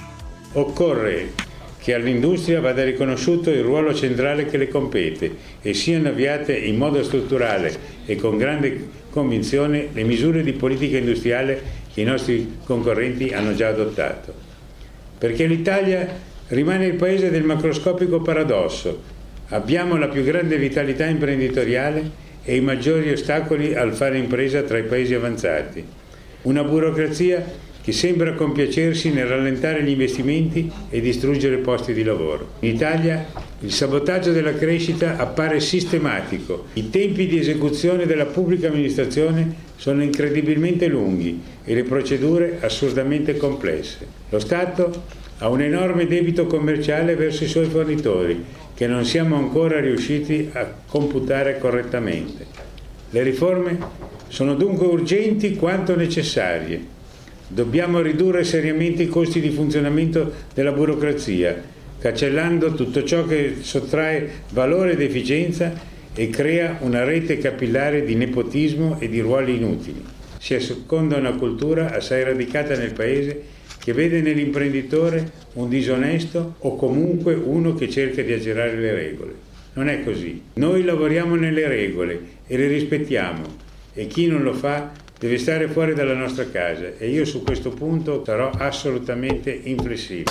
Occorre che all'industria vada riconosciuto il ruolo centrale che le compete e siano avviate in modo strutturale e con grande convinzione le misure di politica industriale che i nostri concorrenti hanno già adottato. Perché l'Italia rimane il paese del macroscopico paradosso. Abbiamo la più grande vitalità imprenditoriale e i maggiori ostacoli al fare impresa tra i paesi avanzati. Una burocrazia che sembra compiacersi nel rallentare gli investimenti e distruggere posti di lavoro. In Italia il sabotaggio della crescita appare sistematico. I tempi di esecuzione della pubblica amministrazione sono incredibilmente lunghi e le procedure assurdamente complesse. Lo Stato ha un enorme debito commerciale verso i suoi fornitori che non siamo ancora riusciti a computare correttamente. Le riforme sono dunque urgenti quanto necessarie. Dobbiamo ridurre seriamente i costi di funzionamento della burocrazia, cancellando tutto ciò che sottrae valore ed efficienza e crea una rete capillare di nepotismo e di ruoli inutili. Si asseconda una cultura assai radicata nel paese che vede nell'imprenditore un disonesto o comunque uno che cerca di aggirare le regole. Non è così. Noi lavoriamo nelle regole e le rispettiamo e chi non lo fa deve stare fuori dalla nostra casa e io su questo punto sarò assolutamente inflessibile.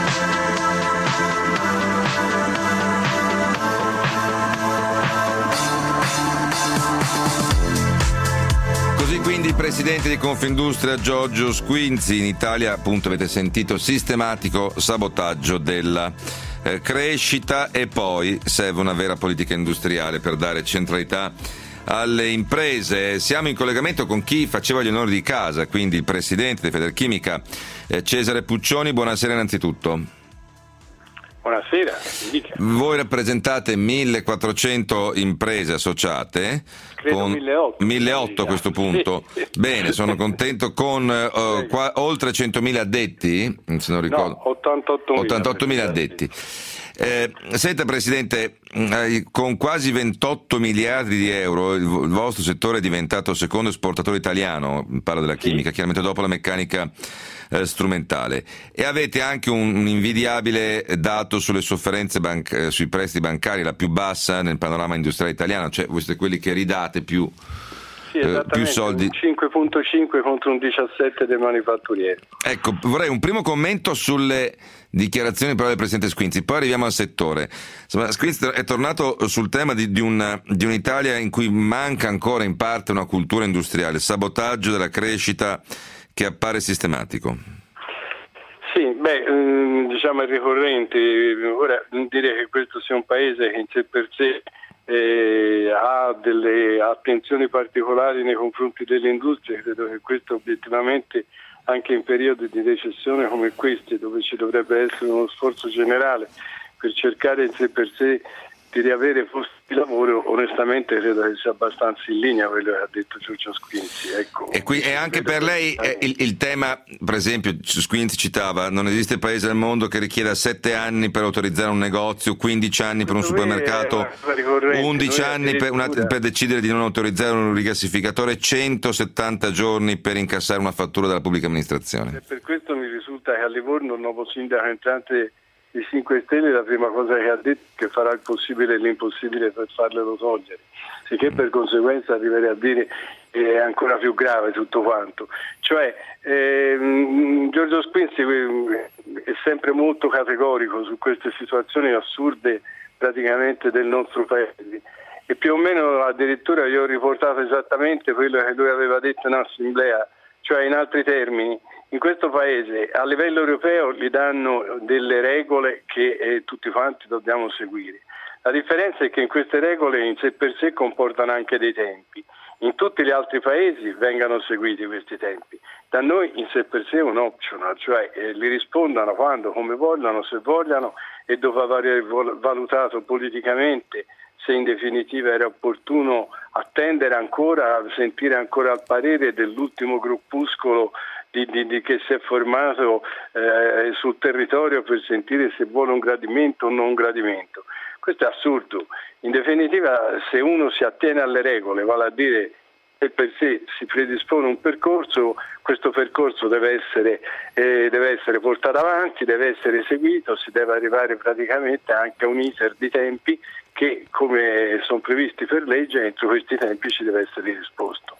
Così quindi il presidente di Confindustria Giorgio Squinzi. In Italia, appunto, avete sentito, sistematico sabotaggio della crescita e poi serve una vera politica industriale per dare centralità alle imprese. Siamo in collegamento con chi faceva gli onori di casa, quindi il presidente di Federchimica, Cesare Puccioni. Buonasera innanzitutto. Buonasera. Voi rappresentate 1400 imprese associate. Credo con 1800 a questo punto. Sì. Bene, sono contento, con oltre 100.000 addetti, se non ricordo. No, 88.000 addetti. Senta Presidente, con quasi 28 miliardi di euro il vostro settore è diventato il secondo esportatore italiano, parlo della chimica, chiaramente dopo la meccanica strumentale, e avete anche un invidiabile dato sulle sofferenze sui prestiti bancari, la più bassa nel panorama industriale italiano, cioè voi siete quelli che ridate più soldi. 5.5 contro un 17 dei manifatturieri. Ecco, vorrei un primo commento sulle dichiarazioni però del Presidente Squinzi, poi arriviamo al settore. Insomma, Squinzi è tornato sul tema di un'Italia in cui manca ancora in parte una cultura industriale, il sabotaggio della crescita che appare sistematico. Sì, diciamo è ricorrente. Ora, dire che questo sia un paese che in sé per sé ha delle attenzioni particolari nei confronti delle industrie, credo che questo obiettivamente anche in periodi di recessione come questi, dove ci dovrebbe essere uno sforzo generale per cercare in sé per sé di riavere posti di lavoro, onestamente credo che sia abbastanza in linea quello che ha detto Giorgio Squinzi. Ecco. E anche per lei il tema, per esempio, Squinzi citava, non esiste paese al mondo che richieda 7 anni per autorizzare un negozio, 15 anni per un supermercato, 11 anni per decidere di non autorizzare un rigassificatore, 170 giorni per incassare una fattura dalla pubblica amministrazione. E per questo mi risulta che a Livorno il nuovo sindaco entrante i 5 Stelle la prima cosa che ha detto è che farà il possibile e l'impossibile per farglielo togliere, sicché per conseguenza arriverei a dire che è ancora più grave tutto quanto. Cioè Giorgio Squinzi è sempre molto categorico su queste situazioni assurde praticamente del nostro paese, e più o meno addirittura io ho riportato esattamente quello che lui aveva detto in assemblea, cioè in altri termini. In questo paese a livello europeo gli danno delle regole che tutti quanti dobbiamo seguire. La differenza è che in queste regole in sé per sé comportano anche dei tempi. In tutti gli altri paesi vengano seguiti questi tempi. Da noi in sé per sé è un optional, cioè li rispondano quando, come vogliono, se vogliono, e dopo aver valutato politicamente se in definitiva era opportuno attendere ancora, sentire ancora il parere dell'ultimo gruppuscolo che si è formato sul territorio per sentire se vuole un gradimento o non un gradimento. Questo è assurdo. In definitiva, se uno si attiene alle regole, vale a dire che per sé si predispone un percorso, questo percorso deve essere portato avanti, deve essere seguito, si deve arrivare praticamente anche a un iter di tempi che, come sono previsti per legge, entro questi tempi ci deve essere risposto.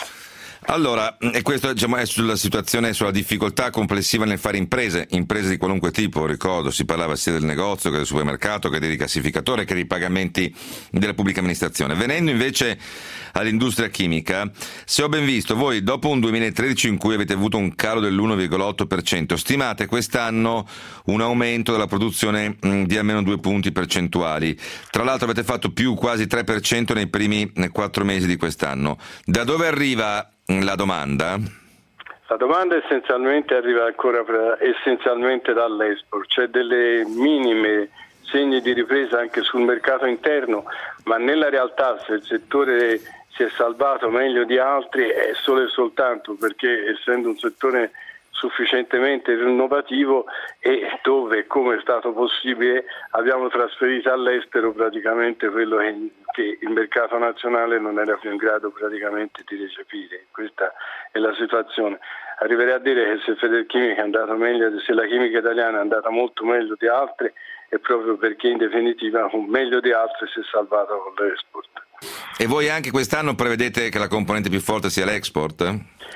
Allora, e questo è sulla situazione, sulla difficoltà complessiva nel fare imprese di qualunque tipo, ricordo, si parlava sia del negozio che del supermercato, che del rigassificatore, che dei pagamenti della pubblica amministrazione. Venendo invece all'industria chimica, se ho ben visto, voi dopo un 2013 in cui avete avuto un calo dell'1,8%, stimate quest'anno un aumento della produzione di almeno 2 punti percentuali. Tra l'altro avete fatto più quasi 3% nei primi 4 mesi di quest'anno. Da dove arriva la domanda? La domanda essenzialmente arriva ancora essenzialmente dall'export, c'è delle minime segni di ripresa anche sul mercato interno, ma nella realtà se il settore si è salvato meglio di altri è solo e soltanto perché, essendo un settore sufficientemente innovativo e dove, come è stato possibile, abbiamo trasferito all'estero praticamente quello che il mercato nazionale non era più in grado praticamente di recepire. Questa è la situazione. Arriverei a dire che se Federchimica è andata meglio, se la chimica italiana è andata molto meglio di altre, è proprio perché in definitiva meglio di altre si è salvata con l'export. E voi anche quest'anno prevedete che la componente più forte sia l'export?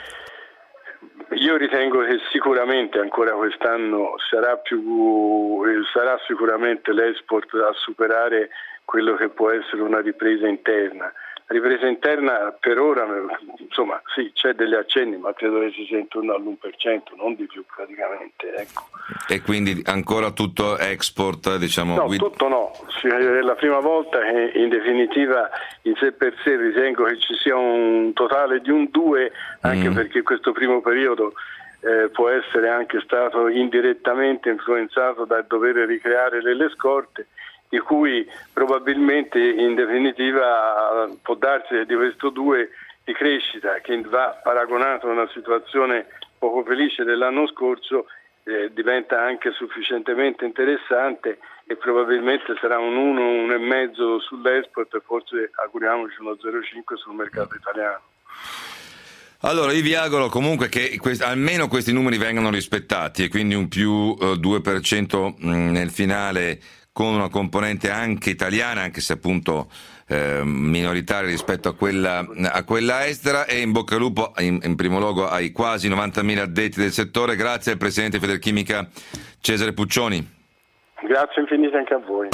Io ritengo che sicuramente ancora quest'anno sarà sicuramente l'export a superare quello che può essere una ripresa interna. La ripresa interna per ora, insomma, sì, c'è degli accenni, ma credo che si sia intorno all'1%, non di più praticamente. Ecco. E quindi ancora tutto export, diciamo? No, tutto no. È la prima volta che in definitiva in sé per sé ritengo che ci sia un totale di un 2, anche perché questo primo periodo può essere anche stato indirettamente influenzato dal dover ricreare delle scorte, di cui probabilmente in definitiva può darsi di questo 2 di crescita che va paragonato a una situazione poco felice dell'anno scorso, diventa anche sufficientemente interessante e probabilmente sarà un 1,5 sull'export e forse auguriamoci uno 0,5 sul mercato italiano. Allora io vi auguro comunque che almeno questi numeri vengano rispettati e quindi un più 2% nel finale con una componente anche italiana, anche se appunto minoritaria rispetto a quella estera, e in bocca al lupo in primo luogo ai quasi 90.000 addetti del settore. Grazie al Presidente di Federchimica Cesare Puccioni. Grazie infinite anche a voi.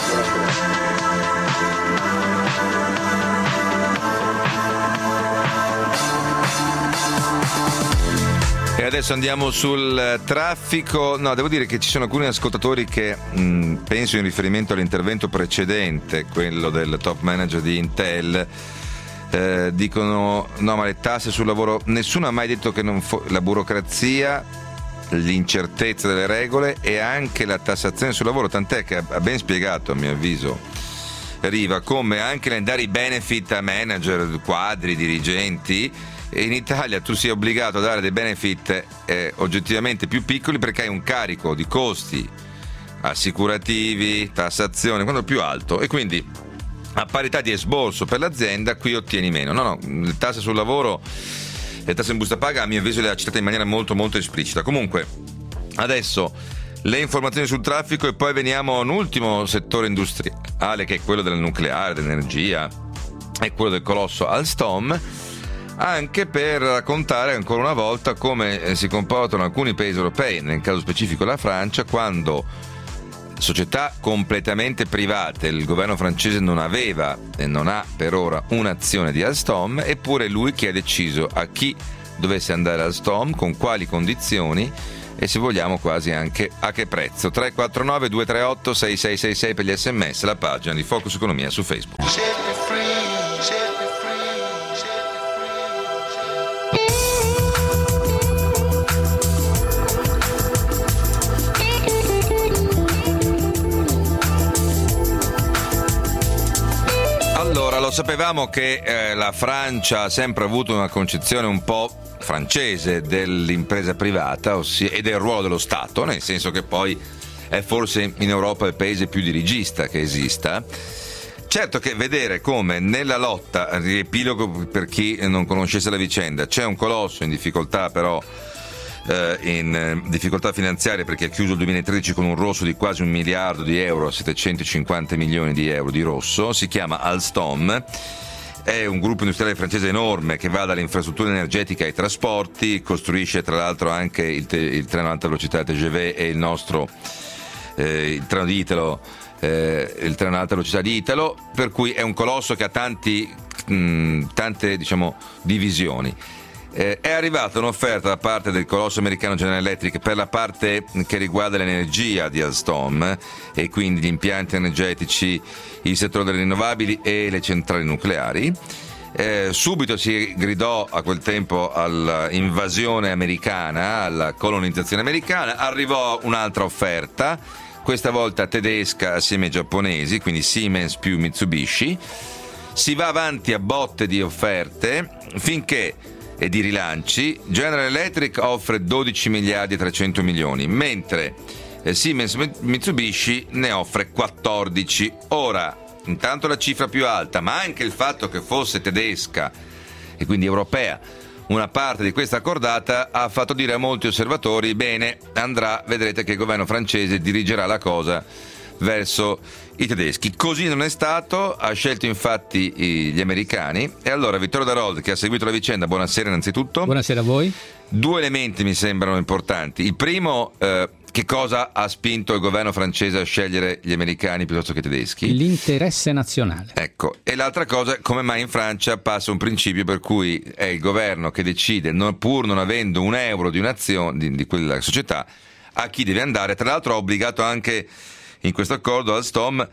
E adesso andiamo sul traffico. No, devo dire che ci sono alcuni ascoltatori che penso in riferimento all'intervento precedente, quello del top manager di Intel, dicono no, ma le tasse sul lavoro, nessuno ha mai detto che la burocrazia, l'incertezza delle regole e anche la tassazione sul lavoro, tant'è che ha ben spiegato a mio avviso Riva come anche nel dare i benefit a manager, quadri, dirigenti, in Italia tu sia obbligato a dare dei benefit oggettivamente più piccoli perché hai un carico di costi assicurativi, tassazione, quello più alto, e quindi a parità di esborso per l'azienda qui ottieni meno. No, le tasse sul lavoro, le tasse in busta paga a mio avviso le ha citate in maniera molto molto esplicita. Comunque adesso le informazioni sul traffico e poi veniamo a un ultimo settore industriale che è quello del nucleare, dell'energia, e quello del colosso Alstom, anche per raccontare ancora una volta come si comportano alcuni paesi europei, nel caso specifico la Francia, quando società completamente private, il governo francese non aveva e non ha per ora un'azione di Alstom, eppure lui che ha deciso a chi dovesse andare Alstom, con quali condizioni e se vogliamo quasi anche a che prezzo. 349 238 6666 per gli sms, la pagina di Focus Economia su Facebook. Lo sapevamo che la Francia ha sempre avuto una concezione un po' francese dell'impresa privata e del ruolo dello Stato, nel senso che poi è forse in Europa il paese più dirigista che esista. Certo che vedere come nella lotta, riepilogo per chi non conoscesse la vicenda, c'è un colosso in difficoltà però in difficoltà finanziarie perché ha chiuso il 2013 con un rosso di quasi 1 miliardo di euro, 750 milioni di euro di rosso, si chiama Alstom, è un gruppo industriale francese enorme che va dall'infrastruttura energetica ai trasporti, costruisce tra l'altro anche il treno ad alta velocità TGV e il nostro il treno di Italo, il treno ad alta velocità di Italo, per cui è un colosso che ha tante diciamo divisioni. È arrivata un'offerta da parte del colosso americano General Electric per la parte che riguarda l'energia di Alstom e quindi gli impianti energetici, il settore delle rinnovabili e le centrali nucleari. Subito si gridò a quel tempo all'invasione americana, alla colonizzazione americana, arrivò un'altra offerta, questa volta tedesca assieme ai giapponesi, quindi Siemens più Mitsubishi. Si va avanti a botte di offerte finché e di rilanci. General Electric offre 12 miliardi e 300 milioni, mentre Siemens Mitsubishi ne offre 14. Ora, intanto la cifra più alta, ma anche il fatto che fosse tedesca e quindi europea una parte di questa cordata ha fatto dire a molti osservatori: bene, vedrete che il governo francese dirigerà la cosa verso i tedeschi. Così non è stato, ha scelto infatti gli americani. E allora Vittorio Darold, che ha seguito la vicenda, buonasera innanzitutto. Buonasera a voi. 2 elementi mi sembrano importanti. Il primo, che cosa ha spinto il governo francese a scegliere gli americani piuttosto che i tedeschi? L'interesse nazionale. Ecco, e l'altra cosa, come mai in Francia passa un principio per cui è il governo che decide, pur non avendo un euro di un'azione di quella società, a chi deve andare. Tra l'altro ha obbligato anche in questo accordo Alstom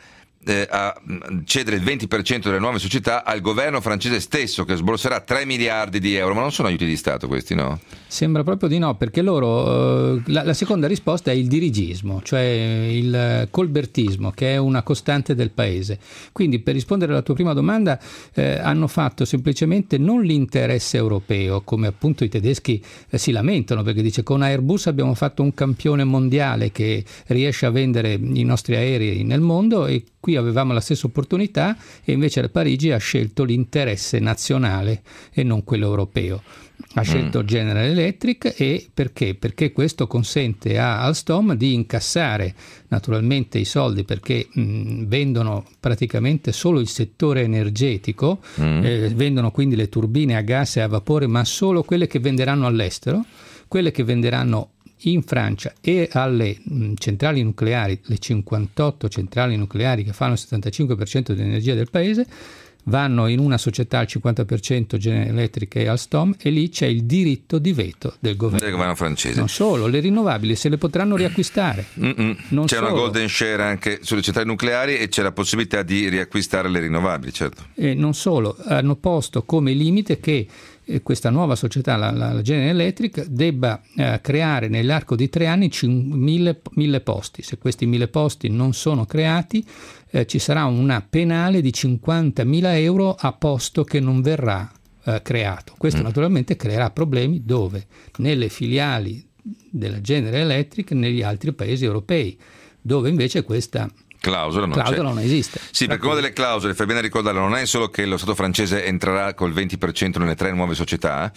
a cedere il 20% delle nuove società al governo francese stesso, che sborserà 3 miliardi di euro. Ma non sono aiuti di Stato questi, no? Sembra proprio di no, perché loro la seconda risposta è il dirigismo, cioè il colbertismo, che è una costante del paese. Quindi, per rispondere alla tua prima domanda, hanno fatto semplicemente non l'interesse europeo, come appunto i tedeschi si lamentano, perché dice: con Airbus abbiamo fatto un campione mondiale che riesce a vendere i nostri aerei nel mondo, e qui avevamo la stessa opportunità, e invece Parigi ha scelto l'interesse nazionale e non quello europeo. Ha scelto General Electric. E perché? Perché questo consente a Alstom di incassare naturalmente i soldi, perché vendono praticamente solo il settore energetico, vendono quindi le turbine a gas e a vapore, ma solo quelle che venderanno all'estero, quelle che venderanno in Francia e alle centrali nucleari, le 58 centrali nucleari che fanno il 75% dell'energia del paese, vanno in una società al 50% General Electric e Alstom, e lì c'è il diritto di veto del governo francese. Non solo, le rinnovabili se le potranno riacquistare. C'è una golden share anche sulle centrali nucleari, e c'è la possibilità di riacquistare le rinnovabili, certo. E non solo, hanno posto come limite che questa nuova società, la General Electric, debba creare nell'arco di 3 anni 1000 posti. Se questi 1000 posti non sono creati, ci sarà una penale di 50.000 euro a posto che non verrà creato. Questo naturalmente creerà problemi dove? Nelle filiali della General Electric negli altri paesi europei, dove invece questa clausola non esiste. Sì, perché una delle clausole, fai bene a ricordarlo, non è solo che lo Stato francese entrerà col 20% nelle 3 nuove società,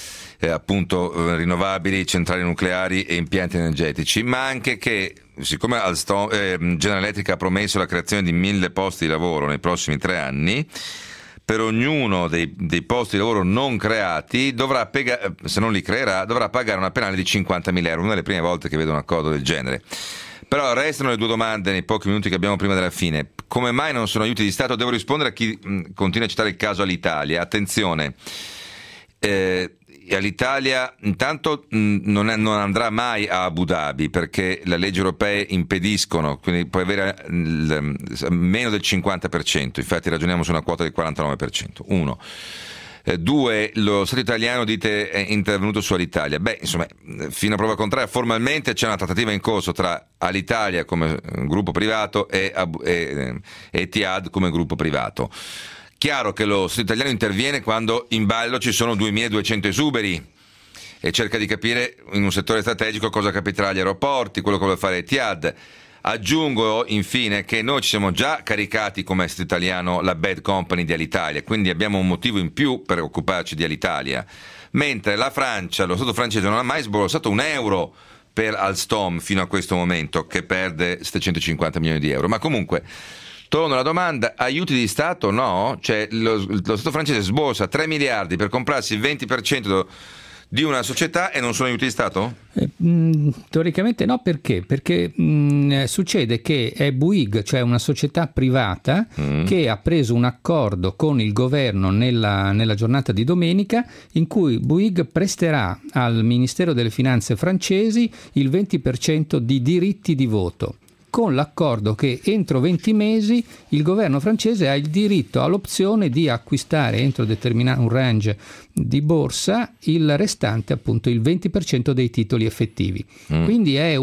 appunto rinnovabili, centrali nucleari e impianti energetici, ma anche che, siccome General Electric ha promesso la creazione di 1000 posti di lavoro nei prossimi 3 anni, per ognuno dei posti di lavoro non creati se non li creerà, dovrà pagare una penale di 50.000 euro. Una delle prime volte che vedo un accordo del genere. Però restano le 2 domande nei pochi minuti che abbiamo prima della fine. Come mai non sono aiuti di Stato? Devo rispondere a chi continua a citare il caso Alitalia. Attenzione, all'Italia intanto non andrà mai a Abu Dhabi, perché le leggi europee impediscono, quindi puoi avere meno del 50%, infatti ragioniamo su una quota del 49%. 1. 2, lo Stato italiano dite è intervenuto su Alitalia. Insomma, fino a prova contraria, formalmente c'è una trattativa in corso tra Alitalia come gruppo privato e Etihad come gruppo privato. Chiaro che lo Stato italiano interviene quando in ballo ci sono 2.200 esuberi e cerca di capire in un settore strategico cosa capiterà agli aeroporti, quello che vuole fare Etihad. Aggiungo infine che noi ci siamo già caricati come Stato italiano la bad company di Alitalia, quindi abbiamo un motivo in più per occuparci di Alitalia, mentre la Francia, lo Stato francese non ha mai sborsato un euro per Alstom fino a questo momento, che perde 750 milioni di euro. Ma comunque, torno alla domanda, aiuti di Stato no? Cioè lo Stato francese sborsa 3 miliardi per comprarsi il 20% di una società e non sono aiuti di Stato? Teoricamente no, perché? Perché succede che è Bouygues, cioè una società privata, che ha preso un accordo con il governo nella giornata di domenica, in cui Bouygues presterà al Ministero delle Finanze francesi il 20% di diritti di voto, con l'accordo che entro 20 mesi il governo francese ha il diritto all'opzione di acquistare entro un range di borsa il restante, appunto il 20% dei titoli effettivi. Quindi è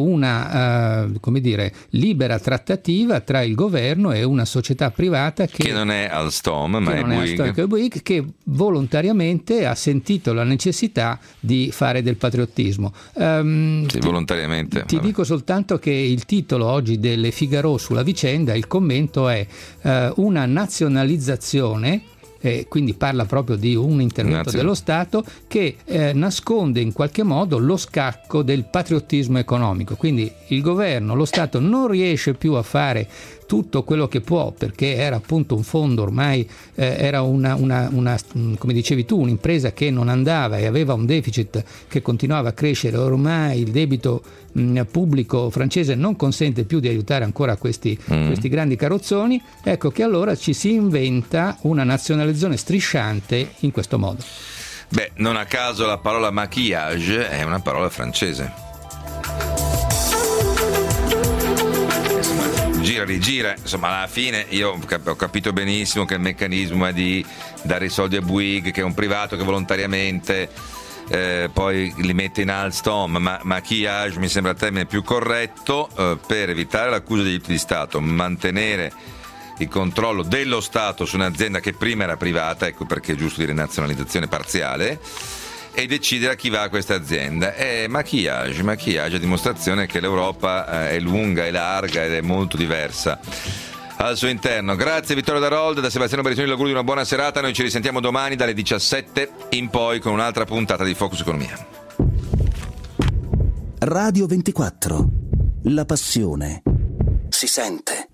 una libera trattativa tra il governo e una società privata che non è Alstom, ma è Bouygues, che volontariamente ha sentito la necessità di fare del patriottismo. Volontariamente. Ti dico soltanto che il titolo oggi delle Figaro sulla vicenda, il commento è una nazionalizzazione, quindi parla proprio di un intervento dello Stato che nasconde in qualche modo lo scacco del patriottismo economico. Quindi il governo, lo Stato non riesce più a fare tutto quello che può, perché era appunto un fondo, ormai era una come dicevi tu, un'impresa che non andava e aveva un deficit che continuava a crescere. Ormai il debito pubblico francese non consente più di aiutare ancora questi grandi carrozzoni. Ecco che allora ci si inventa una nazionalizzazione strisciante in questo modo. Non a caso la parola maquillage è una parola francese. Gira rigira. Insomma, alla fine io ho capito benissimo che il meccanismo è di dare i soldi a Bouygues, che è un privato che volontariamente poi li mette in Alstom, ma maquillage mi sembra il termine più corretto, per evitare l'accusa di aiuti di Stato, mantenere il controllo dello Stato su un'azienda che prima era privata, ecco perché è giusto dire nazionalizzazione parziale, e decidere a chi va questa azienda. È maquillage a dimostrazione che l'Europa è lunga, è larga ed è molto diversa al suo interno. Grazie Vittorio Darold, da Sebastiano Berisoni l'augurio di una buona serata. Noi ci risentiamo domani dalle 17 in poi con un'altra puntata di Focus Economia. Radio 24, la passione si sente.